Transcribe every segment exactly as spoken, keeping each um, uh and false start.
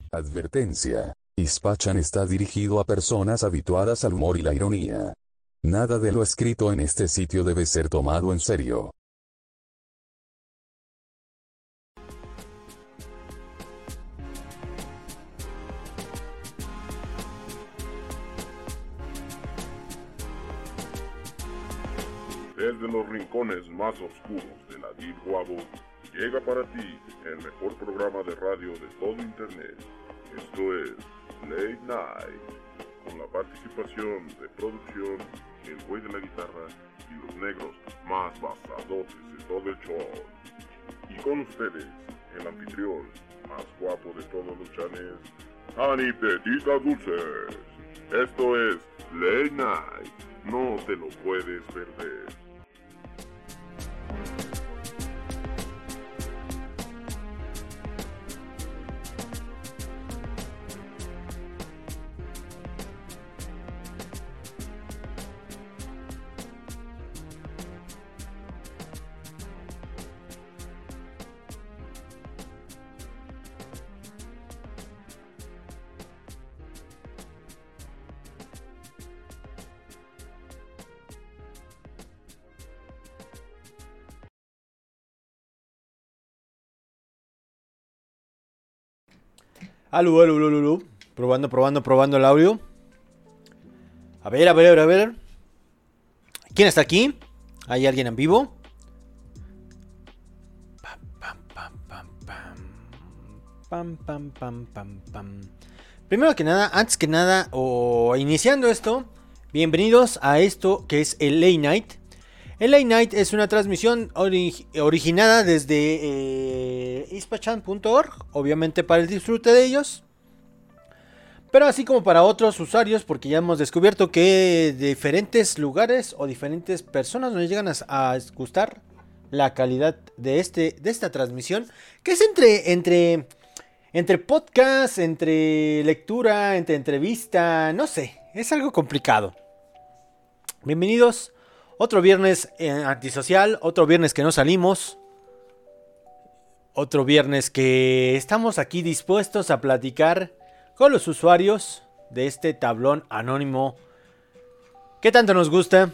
Advertencia. Ispachan está dirigido a personas habituadas al humor y la ironía. Nada de lo escrito en este sitio debe ser tomado en serio. Desde los rincones más oscuros de la Deep Web, llega para ti el mejor programa de radio de todo Internet. Esto es Late Night, con la participación de producción, el güey de la guitarra y los negros más basadotes de todo el show. Y con ustedes, el anfitrión más guapo de todos los chanes, Ani Petita Dulces. Esto es Late Night, no te lo puedes perder. Aló, aló, aló, aló. Probando, probando, probando el audio. A ver, a ver, a ver, a ver. ¿Quién está aquí? ¿Hay alguien en vivo? Pam, pam, pam, pam, pam. Pam, pam, pam, pam, pam. Primero que nada, antes que nada, o iniciando esto, bienvenidos a esto que es el Late Night. El Late Night es una transmisión ori- originada desde eh, ispachan punto org, obviamente para el disfrute de ellos, pero así como para otros usuarios, porque ya hemos descubierto que diferentes lugares o diferentes personas nos llegan a, a gustar la calidad de, este, de esta transmisión, que es entre, entre, entre podcast, entre lectura, entre entrevista, no sé, es algo complicado. Bienvenidos. Otro viernes eh, antisocial, otro viernes que no salimos, otro viernes que estamos aquí dispuestos a platicar con los usuarios de este tablón anónimo que tanto nos gusta.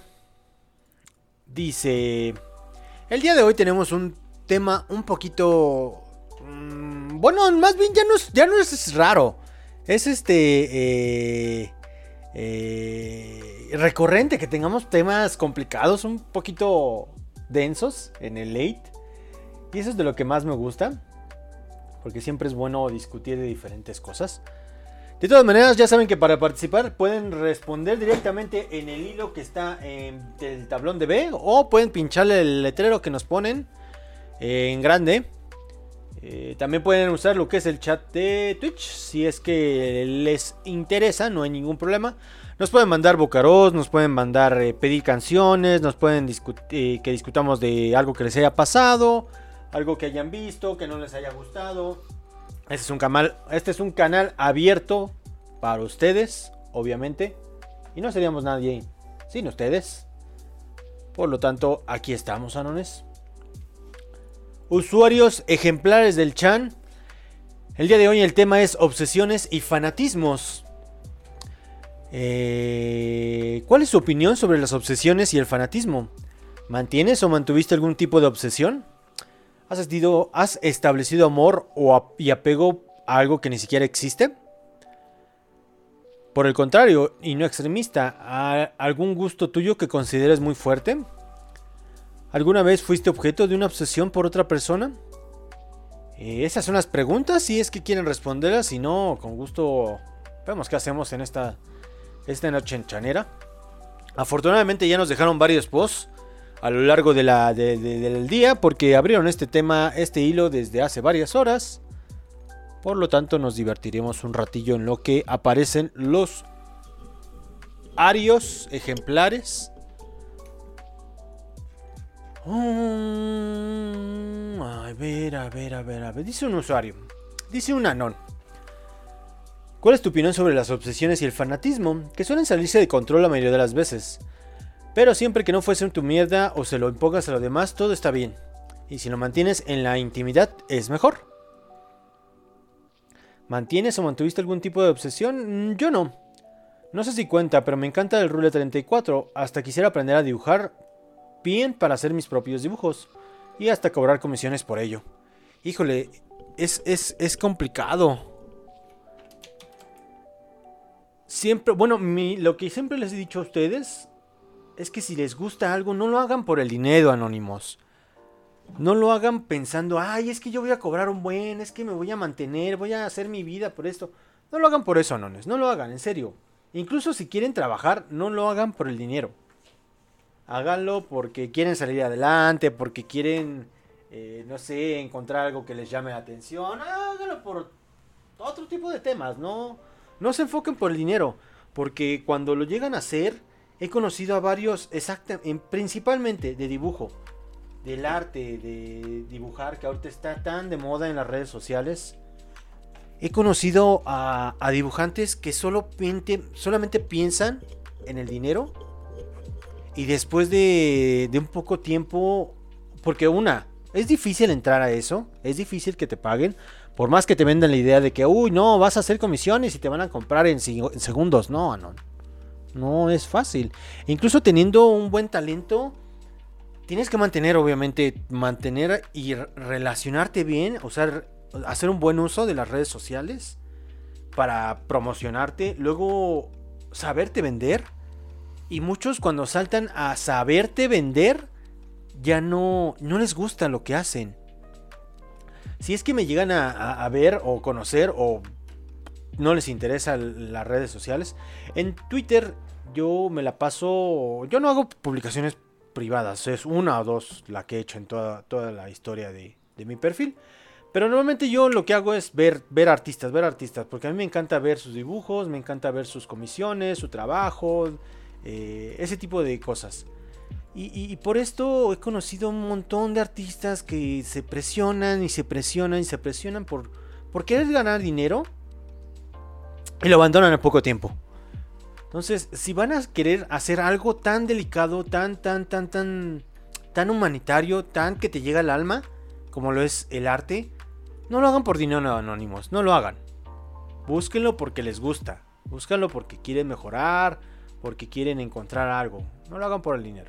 Dice, el día de hoy tenemos un tema un poquito, mmm, bueno, más bien ya no es, ya no es raro, es este... Eh, Eh, recurrente que tengamos temas complicados, un poquito densos en el late, y eso es de lo que más me gusta, porque siempre es bueno discutir de diferentes cosas. De todas maneras, ya saben que para participar pueden responder directamente en el hilo que está en el tablón de B, o pueden pincharle el letrero que nos ponen eh, en grande. Eh, también pueden usar lo que es el chat de Twitch, si es que les interesa, no hay ningún problema. Nos pueden mandar bocaros, nos pueden mandar eh, pedir canciones, nos pueden discutir, eh, que discutamos de algo que les haya pasado, algo que hayan visto, que no les haya gustado. Este es un canal, este es un canal abierto para ustedes, obviamente, y no seríamos nadie sin ustedes. Por lo tanto, aquí estamos, anones. Usuarios ejemplares del Chan. El día de hoy el tema es obsesiones y fanatismos. Eh, ¿Cuál es su opinión sobre las obsesiones y el fanatismo? ¿Mantienes o mantuviste algún tipo de obsesión? ¿Has, estido, has establecido amor o a, y apego a algo que ni siquiera existe? Por el contrario, y no extremista, ¿a algún gusto tuyo que consideres muy fuerte? ¿Alguna vez fuiste objeto de una obsesión por otra persona? Eh, esas son las preguntas, si es que quieren responderlas, si no, con gusto vemos qué hacemos en esta, esta noche en chanera. Afortunadamente ya nos dejaron varios posts a lo largo de la, de, de, del día, porque abrieron este tema, este hilo desde hace varias horas. Por lo tanto nos divertiremos un ratillo en lo que aparecen los arios ejemplares. Um, a ver, a ver, a ver, a ver. Dice un usuario. Dice un anón. ¿Cuál es tu opinión sobre las obsesiones y el fanatismo? Que suelen salirse de control la mayoría de las veces. Pero siempre que no fuesen tu mierda o se lo impongas a los demás, todo está bien. Y si lo mantienes en la intimidad, es mejor. ¿Mantienes o mantuviste algún tipo de obsesión? Yo no. No sé si cuenta, pero me encanta el Rule treinta y cuatro. Hasta quisiera aprender a dibujar bien para hacer mis propios dibujos. Y hasta cobrar comisiones por ello. Híjole, es, es, es complicado. Siempre, bueno, mi, lo que siempre les he dicho a ustedes es que si les gusta algo, no lo hagan por el dinero, anónimos. No lo hagan pensando, ay, es que yo voy a cobrar un buen, es que me voy a mantener, voy a hacer mi vida por esto. No lo hagan por eso, anones, no lo hagan, en serio. Incluso si quieren trabajar, no lo hagan por el dinero. Háganlo porque quieren salir adelante, porque quieren, eh, no sé, encontrar algo que les llame la atención. Háganlo por otro tipo de temas, no, no se enfoquen por el dinero. Porque cuando lo llegan a hacer, he conocido a varios, exacta, en, principalmente de dibujo, del arte, de dibujar, que ahorita está tan de moda en las redes sociales. He conocido a, a dibujantes que solo piente, solamente piensan en el dinero. Y después de, de un poco tiempo, porque una, es difícil entrar a eso, es difícil que te paguen. Por más que te vendan la idea de que, uy, no, vas a hacer comisiones y te van a comprar en, en segundos. No, no, no es fácil. Incluso teniendo un buen talento, tienes que mantener, obviamente, mantener y relacionarte bien, o sea, hacer un buen uso de las redes sociales para promocionarte, luego saberte vender. Y muchos cuando saltan a saberte vender, ya no, no les gusta lo que hacen. Si es que me llegan a, a, a ver o conocer o no les interesa las redes sociales, en Twitter yo me la paso, yo no hago publicaciones privadas, es una o dos la que he hecho en toda, toda la historia de, de mi perfil. Pero normalmente yo lo que hago es ver, ver artistas, ver artistas, porque a mí me encanta ver sus dibujos, me encanta ver sus comisiones, su trabajo, eh, ese tipo de cosas. Y, y, y por esto he conocido un montón de artistas que se presionan y se presionan y se presionan por, por querer ganar dinero y lo abandonan en poco tiempo. Entonces, si van a querer hacer algo tan delicado, tan, tan, tan, tan, tan humanitario, tan que te llega al alma, como lo es el arte, no lo hagan por dinero, anónimos, no lo hagan. Búsquenlo porque les gusta, búsquenlo porque quieren mejorar, porque quieren encontrar algo. No lo hagan por el dinero.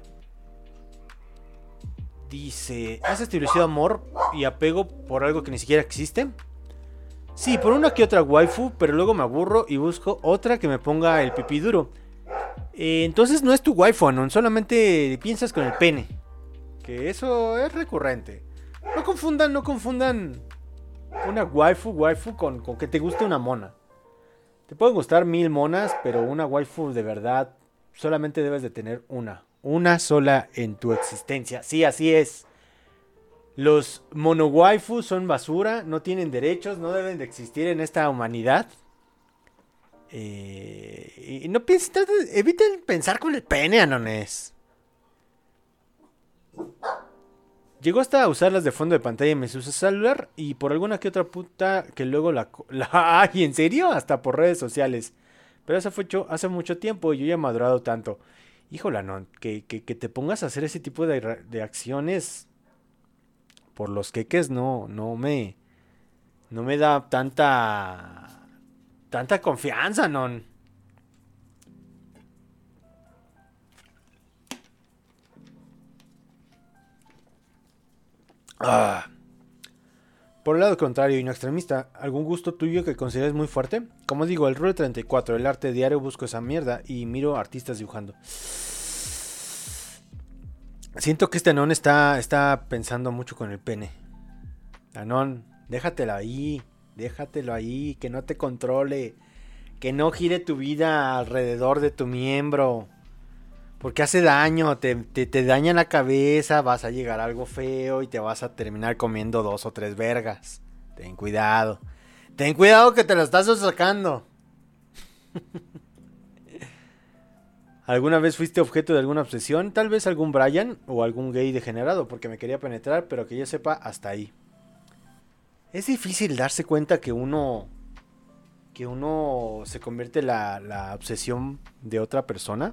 Dice, ¿has establecido amor y apego por algo que ni siquiera existe? Sí, por una que otra waifu, pero luego me aburro y busco otra que me ponga el pipí duro. Eh, entonces no es tu waifu, no, solamente piensas con el pene. Que eso es recurrente. No confundan, no confundan una waifu, waifu con, con que te guste una mona. Te pueden gustar mil monas, pero una waifu de verdad solamente debes de tener una. Una sola en tu existencia. Sí, así es. Los mono waifus son basura, no tienen derechos, no deben de existir en esta humanidad. Eh, y no piensen, eviten pensar con el pene, anones. Llegó hasta a usarlas de fondo de pantalla en mi celular y por alguna que otra puta que luego la... la ¡Ay, en serio! Hasta por redes sociales. Pero eso fue hecho hace mucho tiempo y yo ya he madurado tanto. Híjola, no, que, que, que te pongas a hacer ese tipo de, de acciones por los queques no, no me... No me da tanta... Tanta confianza, no. Ah. Por el lado contrario y no extremista, ¿algún gusto tuyo que consideres muy fuerte? Como digo, el Rule treinta y cuatro, el arte diario, busco esa mierda y miro artistas dibujando. Siento que este Anon está, está pensando mucho con el pene. Anon, déjatelo ahí, déjatelo ahí, que no te controle, que no gire tu vida alrededor de tu miembro. Porque hace daño, te, te, te daña la cabeza, vas a llegar a algo feo y te vas a terminar comiendo dos o tres vergas. Ten cuidado. Ten cuidado que te lo estás sacando. ¿Alguna vez fuiste objeto de alguna obsesión? Tal vez algún Brian o algún gay degenerado porque me quería penetrar, pero que yo sepa hasta ahí. Es difícil darse cuenta que uno... Que uno se convierte en la, la obsesión de otra persona.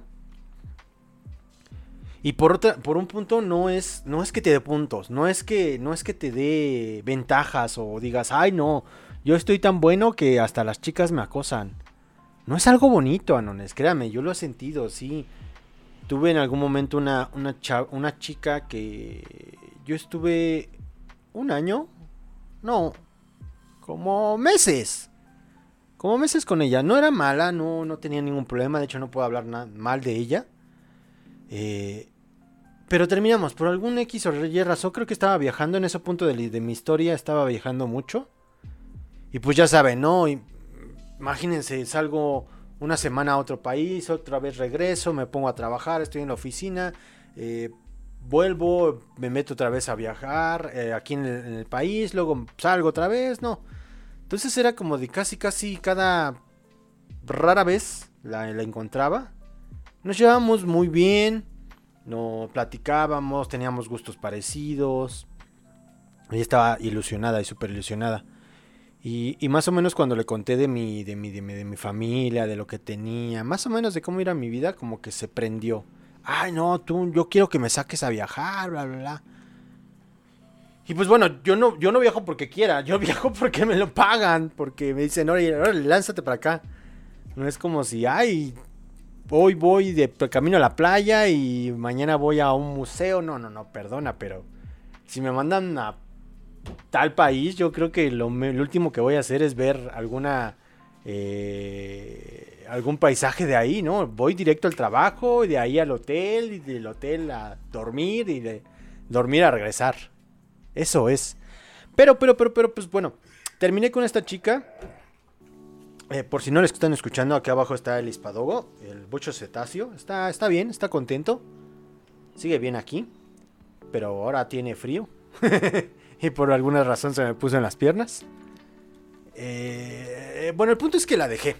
Y por otra, por un punto no es, no es que te dé puntos, no es que, no es que te dé ventajas o digas, ay no, Yo estoy tan bueno que hasta las chicas me acosan. No es algo bonito, Anones, créame, yo lo he sentido, sí. Tuve en algún momento una, una, cha- una chica que yo estuve un año, no, como meses, como meses con ella. No era mala, no, no tenía ningún problema, de hecho no puedo hablar na- mal de ella. Eh, pero terminamos, por algún X o Y razón, creo que estaba viajando en ese punto de, li- de mi historia, estaba viajando mucho. Y pues ya saben, ¿no? Y, imagínense, salgo una semana a otro país, otra vez regreso, me pongo a trabajar, estoy en la oficina, eh, vuelvo, me meto otra vez a viajar eh, aquí en el, en el país, luego salgo otra vez, no. Entonces era como de casi, casi cada rara vez la, la encontraba. Nos llevábamos muy bien, no platicábamos, teníamos gustos parecidos. Ella estaba ilusionada y súper ilusionada. Y, y más o menos cuando le conté de mi, de, mi, de, mi, de mi familia, de lo que tenía, más o menos de cómo era mi vida, como que se prendió. Ay, no, tú, yo quiero que me saques a viajar, bla, bla, bla. Y pues bueno, yo no, yo no viajo porque quiera, yo viajo porque me lo pagan, porque me dicen, órale, órale, lánzate para acá. No es como si, ay, hoy voy de camino a la playa y mañana voy a un museo. No, no, no, perdona, pero si me mandan a tal país, yo creo que lo, lo último que voy a hacer es ver alguna eh, algún paisaje de ahí, ¿no? Voy directo al trabajo, y de ahí al hotel, y del hotel a dormir, y de dormir a regresar. Eso es. Pero, pero, pero, pero, pues bueno, terminé con esta chica. Eh, por si no les están escuchando, aquí abajo está el hispadogo, el bucho cetáceo. Está, está bien, está contento. Sigue bien aquí, pero ahora tiene frío. Y por alguna razón se me puso en las piernas. Eh, bueno, el punto es que la dejé.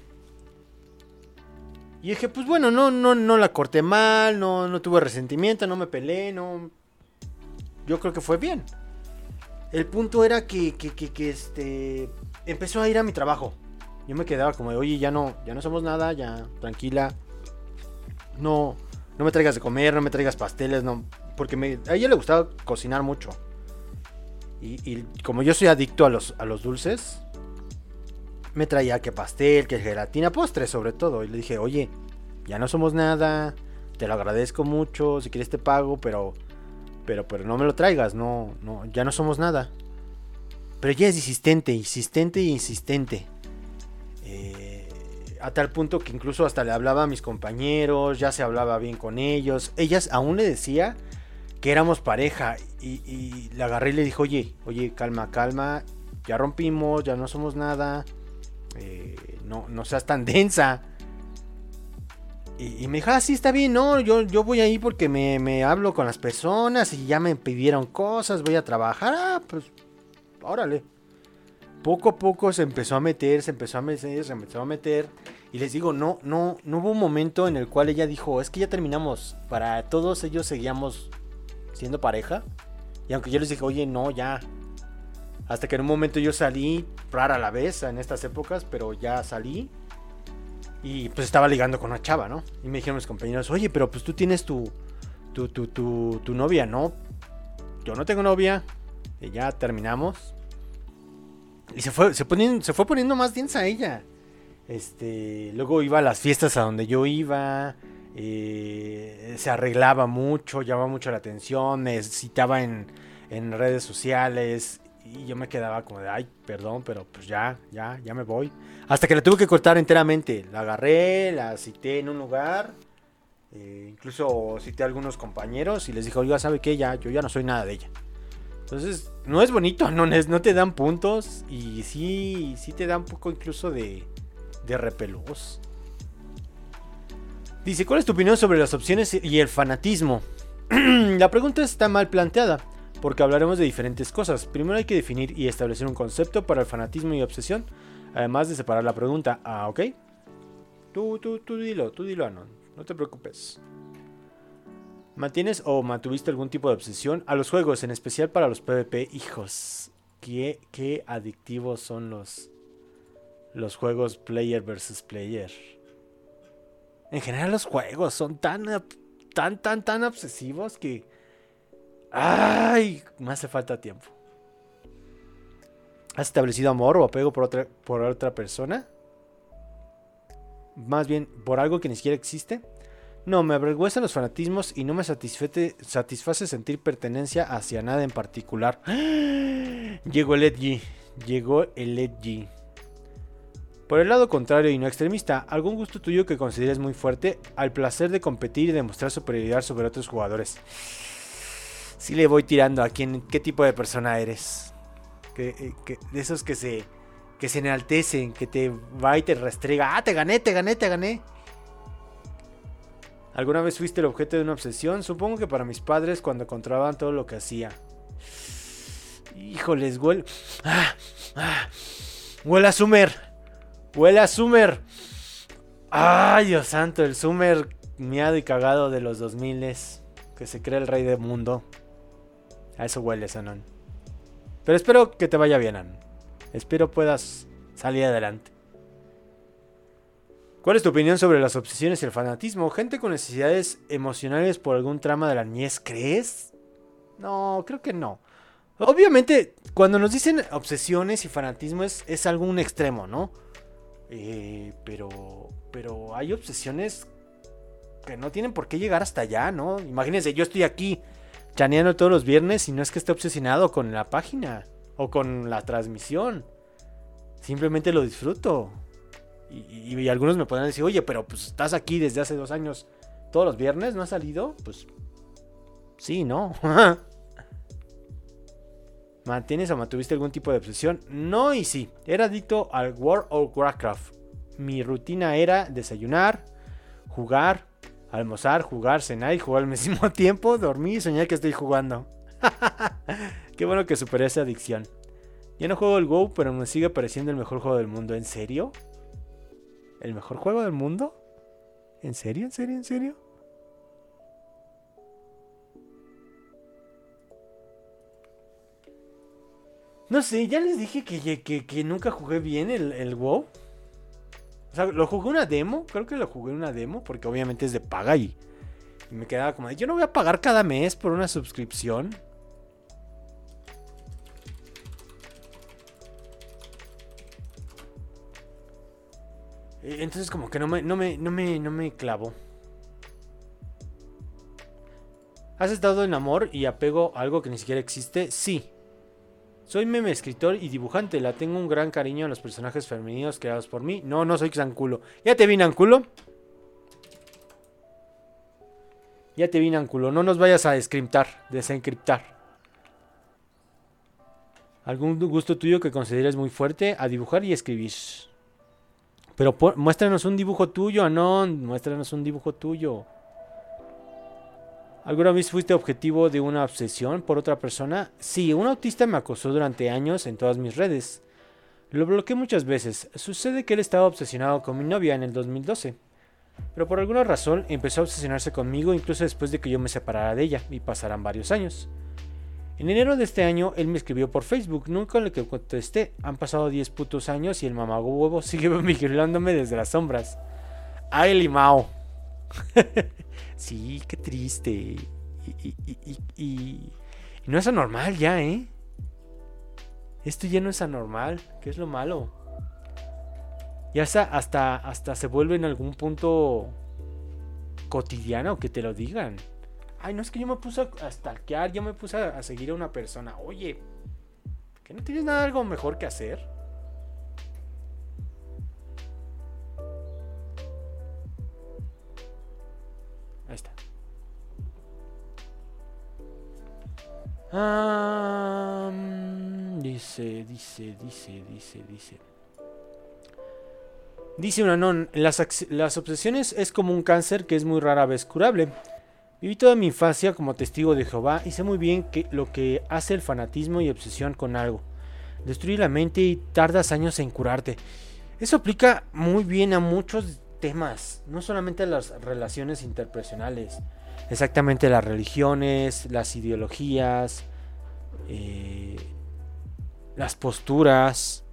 Y dije, pues bueno, no, no, no la corté mal, no, no tuve resentimiento, no me peleé, no. Yo creo que fue bien. El punto era que, que, que, que este, empezó a ir a mi trabajo. Yo me quedaba como de, oye, ya no, ya no somos nada, ya, tranquila. No, no me traigas de comer, no me traigas pasteles, no. Porque me, a ella le gustaba cocinar mucho. Y, y como yo soy adicto a los, a los dulces, me traía que pastel, que gelatina, postres sobre todo. Y le dije, oye, ya no somos nada, te lo agradezco mucho, si quieres te pago, pero pero, pero no me lo traigas, no, no, ya no somos nada. Pero ella es insistente, insistente y insistente. Eh, a tal punto que incluso hasta le hablaba a mis compañeros, ya se hablaba bien con ellos. Ellas aún le decía que éramos pareja y, y la agarré y le dije, oye, oye, calma, calma, ya rompimos, ya no somos nada, eh, no, no seas tan densa. Y, y me dijo, ah, sí, está bien, no, yo, yo voy ahí porque me, me hablo con las personas y ya me pidieron cosas, voy a trabajar, ah, pues, órale. Poco a poco se empezó a meter, se empezó a meter, se empezó a meter. Y les digo, no, no, no hubo un momento en el cual ella dijo, es que ya terminamos. Para todos ellos seguíamos siendo pareja. Y aunque yo les dije, oye, no, ya. Hasta que en un momento yo salí, rara a la vez en estas épocas, pero ya salí. Y pues estaba ligando con una chava, ¿no? Y me dijeron mis compañeros, oye, pero pues tú tienes tu, tu, tu, tu, tu novia, ¿no? Yo no tengo novia. Y ya terminamos. Y se fue, se, poniendo, se fue poniendo más densa ella. Este, luego iba a las fiestas a donde yo iba. Eh, se arreglaba mucho, llamaba mucho la atención. Me citaba en, en redes sociales. Y yo me quedaba como de, ay, perdón, pero pues ya, ya, ya me voy. Hasta que la tuve que cortar enteramente. La agarré, la cité en un lugar. Eh, incluso cité a algunos compañeros y les dije, oiga, ¿sabe qué? Ya, yo ya no soy nada de ella. Entonces, no es bonito, no, no te dan puntos. Y sí, sí te da un poco incluso de, de repelús. Dice, ¿cuál es tu opinión sobre las opciones y el fanatismo? La pregunta está mal planteada, porque hablaremos de diferentes cosas. Primero hay que definir y establecer un concepto para el fanatismo y obsesión, además de separar la pregunta. Ah, ok. Tú, tú, tú dilo, tú dilo, Anon. No te preocupes. ¿Mantienes o mantuviste algún tipo de obsesión a los juegos, en especial para los PvP? Hijos, qué, qué adictivos son los, los juegos player versus player. En general los juegos son tan, tan, tan, tan obsesivos que... ¡Ay! Me hace falta tiempo. ¿Has establecido amor o apego por otra, por otra persona? Más bien, ¿por algo que ni siquiera existe? No, me avergüenzan los fanatismos y no me satisface, satisface sentir pertenencia hacia nada en particular. Llegó el edgy. Llegó el edgy. Por el lado contrario y no extremista, ¿algún gusto tuyo que consideres muy fuerte? Al placer de competir y demostrar superioridad sobre otros jugadores. Sí le voy tirando a quién, qué tipo de persona eres. Que, que, de esos que se, que se enaltecen, que te va y te restrega. Ah, te gané, te gané, te gané. ¿Alguna vez fuiste el objeto de una obsesión? Supongo que para mis padres cuando controlaban todo lo que hacía. Híjoles, huele... Ah, ah, huele a Summer. Huele a Summer. Ay, Dios santo, el Summer miado y cagado de los dos miles. Que se cree el rey del mundo. A eso huele, Sanon. Pero espero que te vaya bien, Anon. Espero puedas salir adelante. ¿Cuál es tu opinión sobre las obsesiones y el fanatismo? Gente con necesidades emocionales por algún trama de la niñez, ¿crees? No, creo que no. Obviamente, cuando nos dicen obsesiones y fanatismo es, es algo un extremo, ¿no? Eh, pero, pero hay obsesiones que no tienen por qué llegar hasta allá, ¿no? Imagínense, yo estoy aquí chaneando todos los viernes y no es que esté obsesionado con la página o con la transmisión. Simplemente lo disfruto. Y, y, y algunos me podrán decir, oye, pero pues estás aquí desde hace dos años todos los viernes, ¿no has salido? Pues sí, ¿no? ¿Mantienes o mantuviste algún tipo de obsesión? No y sí. Era adicto al World of Warcraft. Mi rutina era desayunar, jugar, almorzar, jugar, cenar y jugar al mismo tiempo, dormir y soñar que estoy jugando. Qué bueno que superé esa adicción. Ya no juego el WoW, pero me sigue pareciendo el mejor juego del mundo. ¿En serio? ¿El mejor juego del mundo? ¿En serio? ¿En serio? ¿En serio? No sé, ya les dije que, que, que nunca jugué bien el, el WoW. O sea, lo jugué una demo. Creo que lo jugué una demo porque obviamente es de paga y, y me quedaba como de, yo no voy a pagar cada mes por una suscripción. Entonces como que no me, no me, no me, no me clavo. ¿Has estado en amor y apego a algo que ni siquiera existe? Sí. Soy meme escritor y dibujante. La tengo un gran cariño a los personajes femeninos creados por mí. No, no soy Xanculo. ¿Ya te vi, Nanculo? Ya te vi, Nanculo. No nos vayas a descriptar, desencriptar. ¿Algún gusto tuyo que consideres muy fuerte? A dibujar y escribir. Pero por, muéstranos un dibujo tuyo, Anon. Muéstranos un dibujo tuyo. ¿Alguna vez fuiste objetivo de una obsesión por otra persona? Sí, un autista me acosó durante años en todas mis redes. Lo bloqueé muchas veces. Sucede que él estaba obsesionado con mi novia en el dos mil doce. Pero por alguna razón empezó a obsesionarse conmigo incluso después de que yo me separara de ella y pasaran varios años. En enero de este año él me escribió por Facebook, nunca le contesté. Han pasado diez putos años y el mamahuevo sigue vigilándome desde las sombras. ¡Ay, Limao! Sí, qué triste. Y, y, y, y, y no es anormal ya, ¿eh? Esto ya no es anormal. ¿Qué es lo malo? Ya hasta, hasta, hasta se vuelve en algún punto cotidiano que te lo digan. Ay, no, es que yo me puse a stalkear, yo me puse a seguir a una persona. Oye, ¿que no tienes nada algo mejor que hacer? Ahí está. Um, dice, dice, dice, dice, dice. Dice una non, las, las obsesiones es como un cáncer que es muy rara vez curable. Viví toda mi infancia como testigo de Jehová y sé muy bien que lo que hace el fanatismo y obsesión con algo. Destruye la mente y tardas años en curarte. Eso aplica muy bien a muchos temas, no solamente a las relaciones interpersonales, exactamente las religiones, las ideologías, eh, las posturas.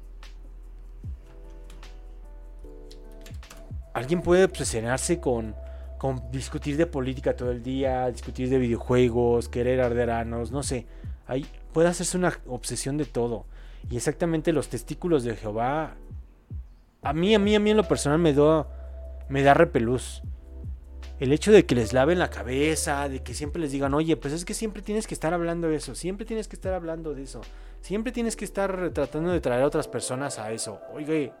Alguien puede obsesionarse con... con discutir de política todo el día, discutir de videojuegos, querer arderanos, no sé. Ahí puede hacerse una obsesión de todo. Y exactamente los testículos de Jehová, a mí, a mí, a mí en lo personal me da, me da repelús. El hecho de que les laven la cabeza, de que siempre les digan, oye, pues es que siempre tienes que estar hablando de eso, siempre tienes que estar hablando de eso, siempre tienes que estar tratando de traer a otras personas a eso. Oye,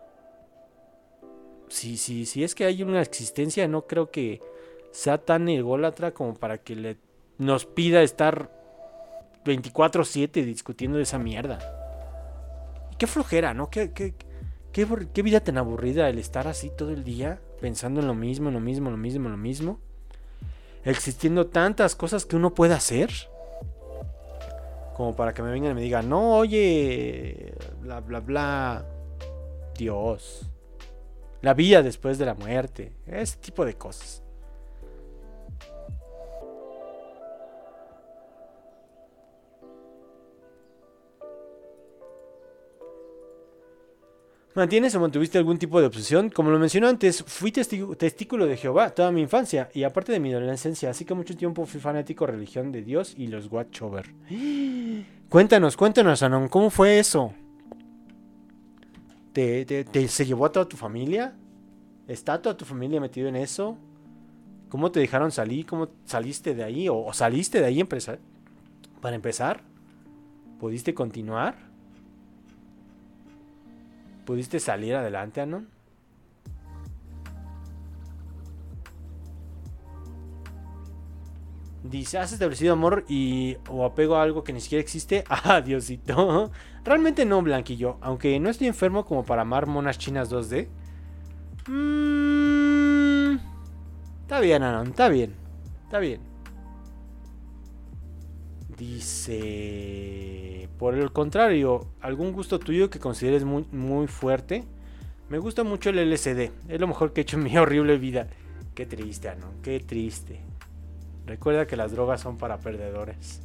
si, si, si es que hay una existencia, no creo que sea tan ególatra como para que le, nos pida estar veinticuatro siete discutiendo de esa mierda. Y qué flojera, ¿no? Qué, qué, qué, qué vida tan aburrida el estar así todo el día, pensando en lo mismo, en lo mismo, en lo mismo, en lo mismo. Existiendo tantas cosas que uno puede hacer, como para que me vengan y me digan, no, oye, bla, bla, bla, Dios, la vida después de la muerte, ese tipo de cosas. ¿Mantienes o mantuviste algún tipo de obsesión? Como lo mencioné antes, fui testi- testículo de Jehová toda mi infancia y aparte de mi adolescencia, así que mucho tiempo fui fanático de religión de Dios y los Watchover. Cuéntanos, cuéntanos, Anon, ¿cómo fue eso? ¿Te, te, te se llevó a toda tu familia? ¿Está toda tu familia metido en eso? ¿Cómo te dejaron salir? ¿Cómo saliste de ahí? ¿O, o saliste de ahí empezar? Para empezar, ¿pudiste continuar? ¿Pudiste salir adelante, Anon? Dice, ¿has establecido amor y o apego a algo que ni siquiera existe? Ah, Diosito. Realmente no, Blanquillo. Aunque no estoy enfermo como para amar monas chinas dos D. Mm, está bien, Anon, está bien. Está bien. Dice, por el contrario, ¿algún gusto tuyo que consideres muy, muy fuerte? Me gusta mucho el L S D. Es lo mejor que he hecho en mi horrible vida. Qué triste, Anon, qué triste. Recuerda que las drogas son para perdedores.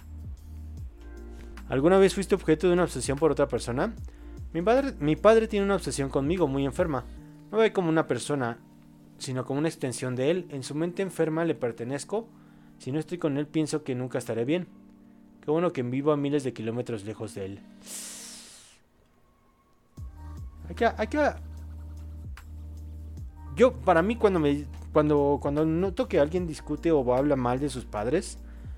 ¿Alguna vez fuiste objeto de una obsesión por otra persona? Mi padre, mi padre tiene una obsesión conmigo muy enferma. No ve como una persona, sino como una extensión de él. En su mente enferma le pertenezco. Si no estoy con él, pienso que nunca estaré bien. Qué bueno que vivo a miles de kilómetros lejos de él. Hay que, hay que... Yo, para mí, cuando me... Cuando, cuando noto que alguien discute o habla mal de sus padres,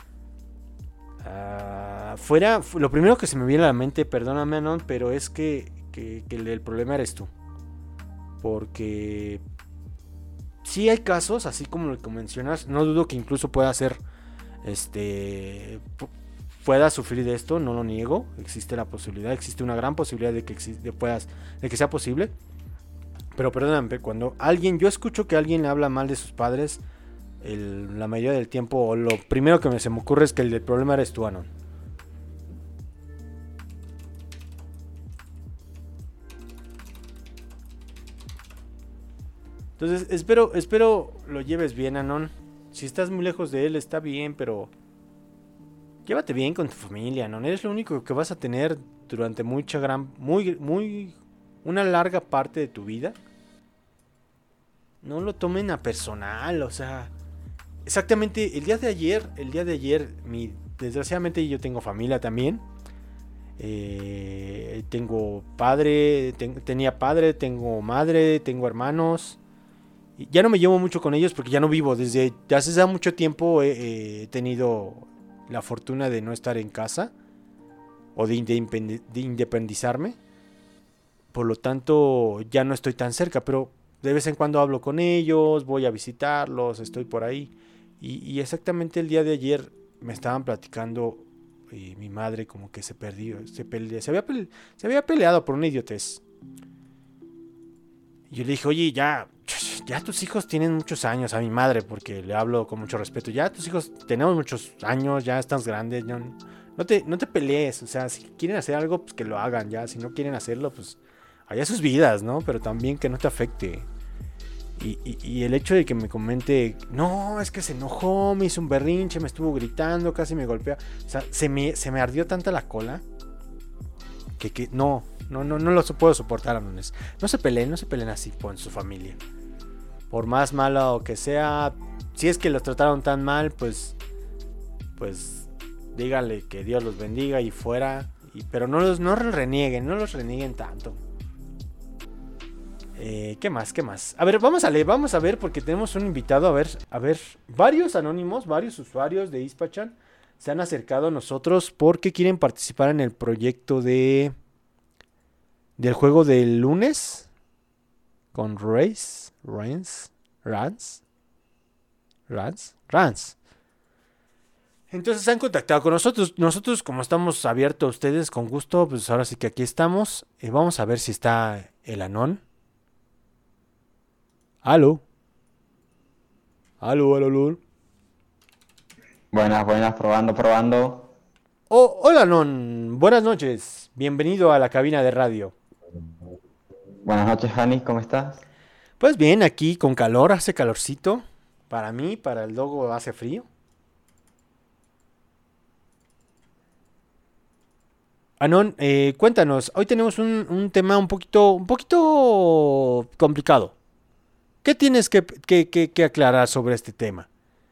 uh, fuera, lo primero que se me viene a la mente, perdóname, Anon, pero es que, que, que el, el problema eres tú. Porque sí hay casos, así como lo que mencionas, no dudo que incluso pueda ser, este, pueda sufrir de esto, no lo niego, existe la posibilidad, existe una gran posibilidad de que, existe, de puedas, de que sea posible. Pero perdóname, cuando alguien, yo escucho que alguien le habla mal de sus padres, el, la mayoría del tiempo, lo primero que me, se me ocurre es que el, el problema eres tú, Anon. Entonces, espero, espero lo lleves bien, Anon. Si estás muy lejos de él, está bien, pero llévate bien con tu familia, Anon. Eres lo único que vas a tener durante mucha gran, muy, muy... una larga parte de tu vida. No lo tomen a personal, o sea, exactamente el día de ayer, el día de ayer, mi, desgraciadamente yo tengo familia también, eh, tengo padre, ten, tenía padre, tengo madre, tengo hermanos, y ya no me llevo mucho con ellos porque ya no vivo, desde hace ya mucho tiempo he, he tenido la fortuna de no estar en casa, o de, de, de independizarme. Por lo tanto, ya no estoy tan cerca, pero de vez en cuando hablo con ellos, voy a visitarlos, estoy por ahí. Y, y exactamente el día de ayer me estaban platicando, eh, mi madre como que se perdió, se, pele, se, había pele, se había peleado por una idiotez. Y yo le dije, oye, ya, ya tus hijos tienen muchos años, a mi madre, porque le hablo con mucho respeto. Ya tus hijos tenemos muchos años, ya estás grande, ya no, no, te, no te pelees. O sea, si quieren hacer algo, pues que lo hagan ya. Si no quieren hacerlo, pues allá sus vidas, ¿no? Pero también que no te afecte. Y, y, y el hecho de que me comente, no, es que se enojó, me hizo un berrinche, me estuvo gritando, casi me golpea. O sea, se me, se me ardió tanta la cola que, que no, no, no, no lo puedo soportar, Anones. No se peleen, no se peleen así con su familia. Por más malo que sea, si es que los trataron tan mal, pues, pues díganle que Dios los bendiga y fuera. y- pero no los no renieguen, no los renieguen tanto. Eh, ¿Qué más? ¿Qué más? A ver, vamos a leer, vamos a ver porque tenemos un invitado. A ver, a ver, varios anónimos, varios usuarios de Ispachan se han acercado a nosotros porque quieren participar en el proyecto de del juego del lunes con Race, Rance, Rance, Rance, Rance. Entonces se han contactado con nosotros. Nosotros, como estamos abiertos a ustedes, con gusto, pues ahora sí que aquí estamos. Y vamos a ver si está el Anón. Aló. Aló, aló, aló. Buenas, buenas, probando, probando. Oh, hola, Anón. Buenas noches. Bienvenido a la cabina de radio. Buenas noches, Hani, ¿cómo estás? Pues bien, aquí con calor, hace calorcito. Para mí, para el logo hace frío. Anón, eh, cuéntanos. Hoy tenemos un, un tema un poquito, un poquito complicado. ¿Qué tienes que, que- que- que aclarar sobre este tema?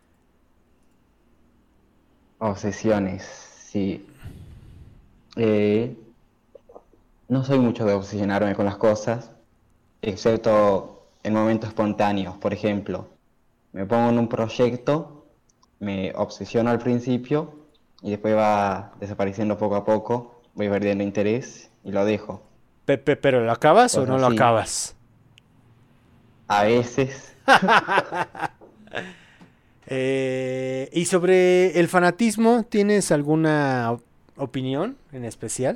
Obsesiones, sí. Eh, no soy mucho de obsesionarme con las cosas, excepto en momentos espontáneos. Por ejemplo, me pongo en un proyecto, me obsesiono al principio y después va desapareciendo poco a poco, voy perdiendo interés y lo dejo. Pepe, ¿pero lo acabas o Cosas no lo así. acabas? A veces, Eh, y sobre el fanatismo, ¿tienes alguna op- opinión en especial?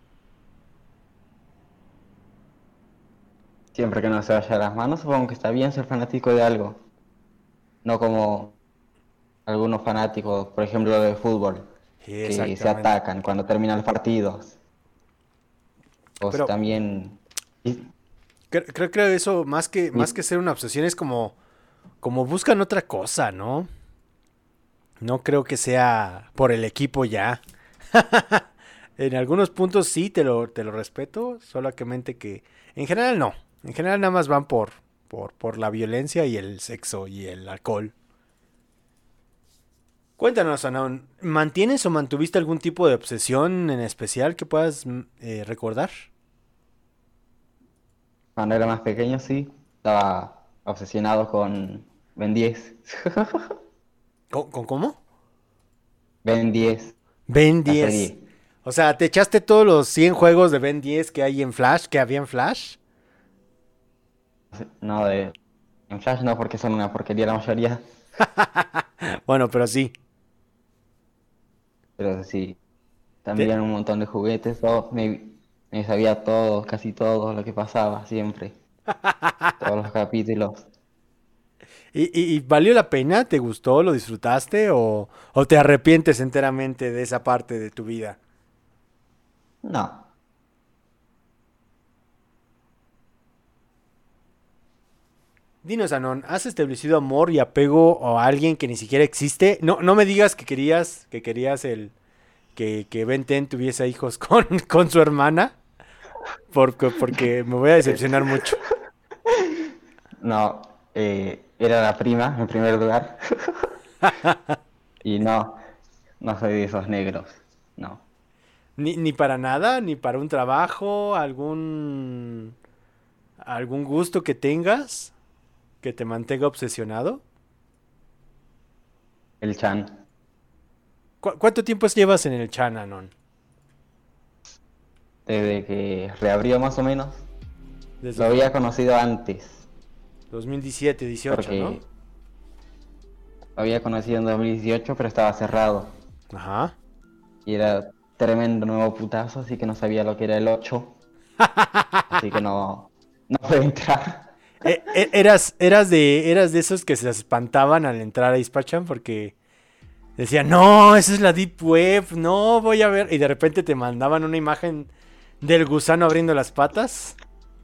siempre que no se vaya de las manos, supongo que está bien ser fanático de algo. No como algunos fanáticos, por ejemplo, de fútbol, Sí, que se exactamente. atacan cuando terminan los partidos. O Pero también... y- cre- creo que eso, más que, más y- que ser una obsesión, es como, como buscan otra cosa, ¿no? No creo que sea por el equipo ya. En algunos puntos sí te lo, te lo respeto, solamente que en general no. En general nada más van por, por, por la violencia y el sexo y el alcohol. Cuéntanos, Anon, ¿mantienes o mantuviste algún tipo de obsesión en especial que puedas mm, eh, recordar? Cuando era más pequeño, sí, estaba obsesionado con Ben diez. ¿Con, con cómo? Ben diez, Ben la diez. serie. O sea, ¿te echaste todos los cien juegos de Ben diez que hay en Flash, que había en Flash? No, de... En Flash no, porque son una porquería la mayoría, Bueno, pero sí. pero sí. Te- También un montón de juguetes, todo, me, me sabía todo, casi todo lo que pasaba, siempre. Todos los capítulos. ¿Y, y- y valió la pena? ¿Te gustó? ¿Lo disfrutaste? ¿O, o te arrepientes enteramente de esa parte de tu vida? No, Dinos, Anon, ¿has establecido amor y apego a alguien que ni siquiera existe? No, no me digas que querías, que querías el que, que Ben ten tuviese hijos con, con su hermana, porque, porque me voy a decepcionar mucho. no, eh, era la prima en primer lugar. Y no, no soy de esos negros, no. Ni, ni para nada, ni para un trabajo, algún, algún gusto que tengas que te mantenga obsesionado. El Chan, ¿Cu- ¿Cuánto tiempo llevas en el Chan, Anon? desde que reabrió más o menos, Desde lo había conocido antes, dos mil diecisiete, dieciocho, porque ¿no? lo había conocido en dos mil dieciocho, pero estaba cerrado. Ajá. Y era tremendo nuevo putazo, así que no sabía lo que era el ocho. Así que no, no pude entrar. E- e- eras, eras de, eras de esos que se espantaban al entrar a Ispachan porque decían, no, esa es la Deep Web, no voy a ver. Y de repente te mandaban una imagen del gusano abriendo las patas.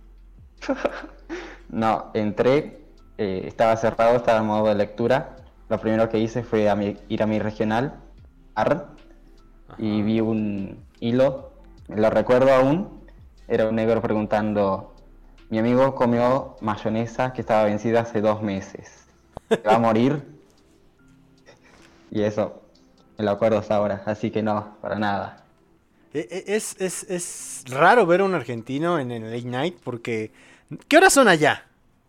No, entré, eh, estaba cerrado, estaba en modo de lectura. Lo primero que hice fue a mi- ir a mi regional, A R, y vi un hilo, lo recuerdo aún, era un negro preguntando, mi amigo comió mayonesa que estaba vencida hace dos meses, ¿se va a morir? Y eso, me lo acuerdo hasta ahora, así que no, para nada. E- e- Es, es, es raro ver a un argentino en el late night porque... ¿Qué horas son allá?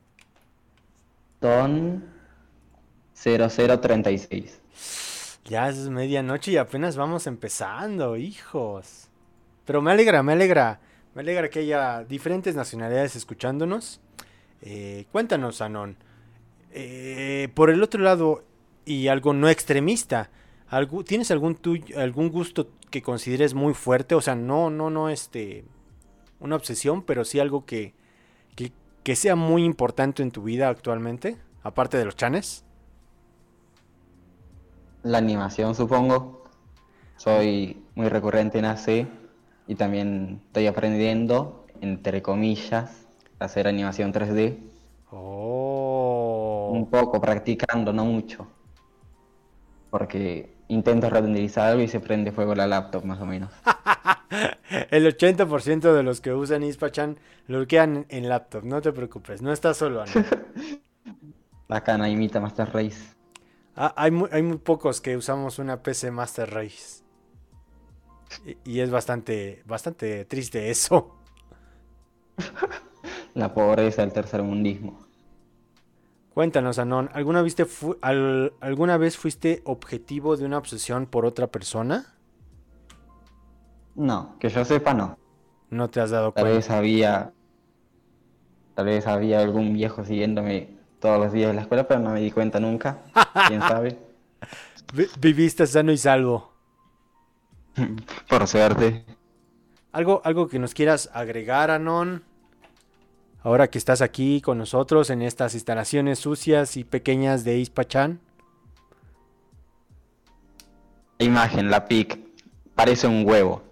Son cero cero treinta y seis. Ya es medianoche y apenas vamos empezando, hijos. Pero me alegra, me alegra. Me alegra que haya diferentes nacionalidades escuchándonos. Eh, cuéntanos, Anon. Eh, por el otro lado, y algo no extremista, algu- ¿tienes algún, tuyo, algún gusto que consideres muy fuerte? O sea, no, no, no, este, una obsesión, pero sí algo que, que, que sea muy importante en tu vida actualmente, aparte de los chanes. La animación, supongo. Soy muy recurrente en A C y también estoy aprendiendo, entre comillas, a hacer animación tres D. Oh. Un poco, practicando, no mucho. Porque intento renderizar algo y se prende fuego la laptop, más o menos. El ochenta por ciento de los que usan Ispachan lo quedan en laptop, no te preocupes, no estás solo, Ana. Acá imita Master Race. Ah, hay, muy, hay muy pocos que usamos una P C Master Race. Y, y es bastante, bastante triste eso. La pobreza, el tercermundismo. Cuéntanos, Anon, ¿alguna, viste fu- al- ¿alguna vez fuiste objetivo de una obsesión por otra persona? No, que yo sepa, no. No te has dado Tal cuenta. vez había. Tal vez había algún viejo siguiéndome todos los días en la escuela, pero no me di cuenta nunca. ¿Quién sabe? Vi- Viviste sano y salvo. Por suerte. ¿Algo, algo que nos quieras agregar, Anon? Ahora que estás aquí con nosotros en estas instalaciones sucias y pequeñas de Ispachan. La imagen, la pic, parece un huevo.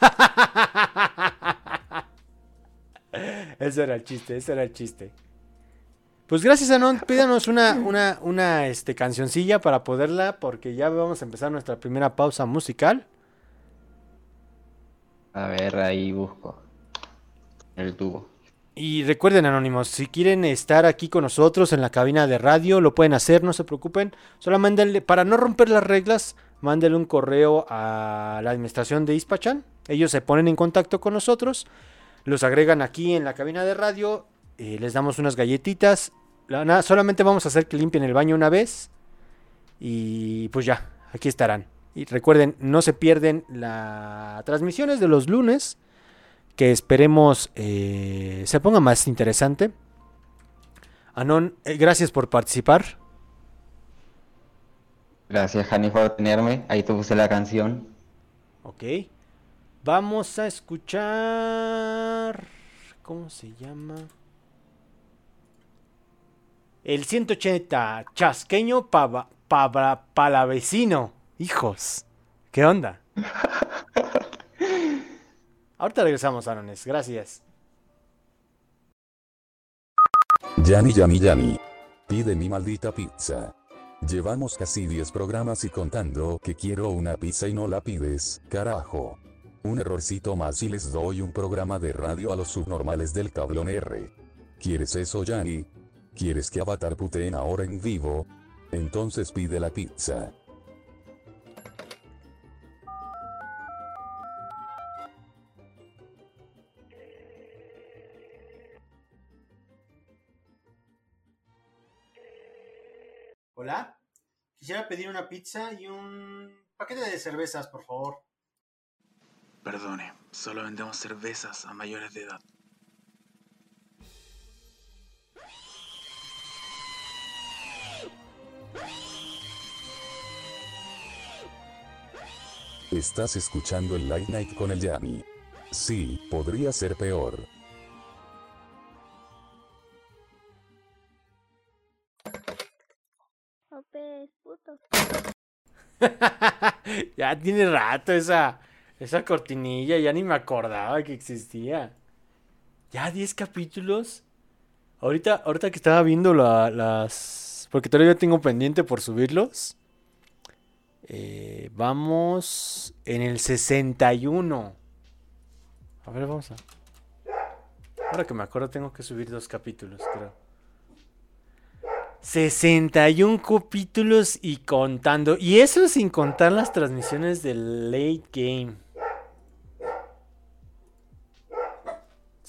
Ese era el chiste, ese era el chiste. Pues gracias, Anon. Pídanos una, una, una este, cancioncilla para poderla, porque ya vamos a empezar nuestra primera pausa musical. A ver, ahí busco el tubo. Y recuerden, Anónimos, si quieren estar aquí con nosotros en la cabina de radio, lo pueden hacer, no se preocupen. Solo mándenle, para no romper las reglas, mándenle un correo a la administración de Ispachan. Ellos se ponen en contacto con nosotros, los agregan aquí en la cabina de radio, eh, les damos unas galletitas. La, nada, solamente vamos a hacer que limpien el baño una vez y pues ya, aquí estarán. Y recuerden, no se pierden las transmisiones de los lunes, que esperemos eh, se ponga más interesante. Anon, eh, gracias por participar. Gracias, Jani, por tenerme. Ahí te puse la canción. Ok. Vamos a escuchar... ¿Cómo se llama? El ciento ochenta, chasqueño pava, pava, palavecino. Hijos, ¿qué onda? Ahorita regresamos, Anones. Gracias. Yani, Yani, Yani. Pide mi maldita pizza. Llevamos casi diez programas y contando que quiero una pizza y no la pides, carajo. Un errorcito más y les doy un programa de radio a los subnormales del tablón R. ¿Quieres eso, Yani? ¿Quieres que Avatar puteen ahora en vivo? Entonces pide la pizza. Hola. Quisiera pedir una pizza y un paquete de cervezas, por favor. Perdone, solo vendemos cervezas a mayores de edad. Estás escuchando el Late Night con el Yani. Sí, podría ser peor. Ope, puto. Ya tiene rato esa, esa cortinilla, ya ni me acordaba que existía. Ya diez capítulos. Ahorita, ahorita que estaba viendo la- las... Porque todavía tengo pendiente por subirlos. Eh, vamos en el sesenta y uno. A ver, vamos a... Ahora que me acuerdo tengo que subir dos capítulos, creo. sesenta y uno capítulos y contando. Y eso sin contar las transmisiones del Late Game.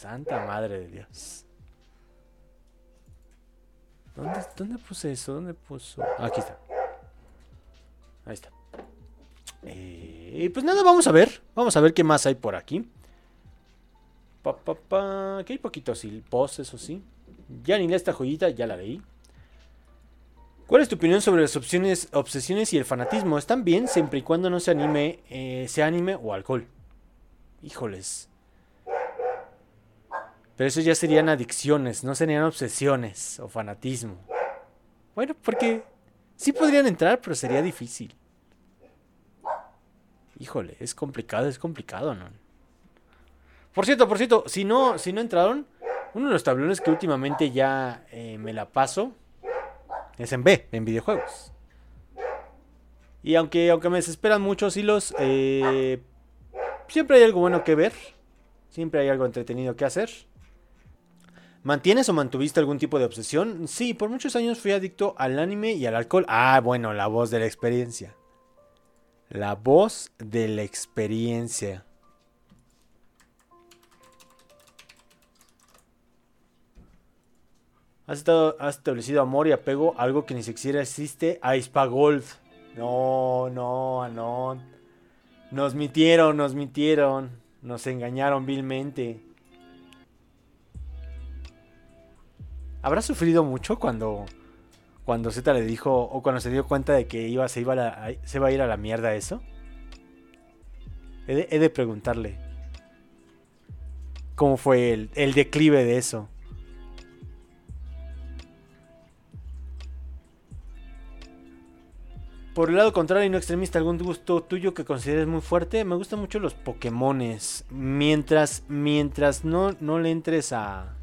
Santa madre de Dios. ¿Dónde, dónde puse eso? ¿Dónde puso? Aquí está. Ahí está. Eh, pues nada, vamos a ver. Vamos a ver qué más hay por aquí. Pa, pa, pa. Aquí hay poquitos posts, eso sí. Ya ni leí esta joyita, ya la leí. ¿Cuál es tu opinión sobre las opciones, obsesiones y el fanatismo? Están bien siempre y cuando no se anime, eh, sea anime o alcohol. Híjoles. Pero eso ya serían adicciones, no serían obsesiones o fanatismo. Bueno, porque sí podrían entrar, pero sería difícil. Híjole, es complicado, es complicado, ¿no? Por cierto, por cierto, si no, si no entraron, uno de los tablones que últimamente ya eh, me la paso es en B, en videojuegos. Y aunque, aunque me desesperan muchos hilos, eh, siempre hay algo bueno que ver. Siempre hay algo entretenido que hacer. ¿Mantienes o mantuviste algún tipo de obsesión? Sí, por muchos años fui adicto al anime y al alcohol. Ah, bueno, la voz de la experiencia. La voz de la experiencia. Has, estado, has establecido amor y apego a algo que ni siquiera existe. Aespa Gold. No, no, no. Nos mintieron, nos mintieron. Nos engañaron vilmente. ¿Habrá sufrido mucho cuando, cuando Z le dijo, o cuando se dio cuenta de que iba, se, iba a la, se iba a ir a la mierda eso? He de, he de preguntarle. ¿Cómo fue el, el declive de eso? Por el lado contrario y no extremista, ¿algún gusto tuyo que consideres muy fuerte? Me gustan mucho los Pokémones. Mientras, mientras no, no le entres a...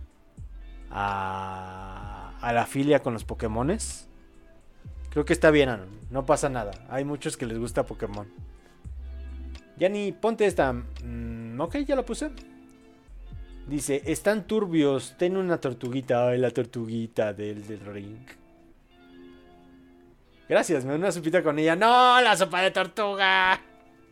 A, a la filia con los Pokémones, creo que está bien, no, no pasa nada. Hay muchos que les gusta Pokémon. Ya ni ponte esta. Mm, ok, ya lo puse. Dice, están turbios. Ten una tortuguita. Ay, la tortuguita del, del ring. Gracias, me doy una sopita con ella. No, la sopa de tortuga.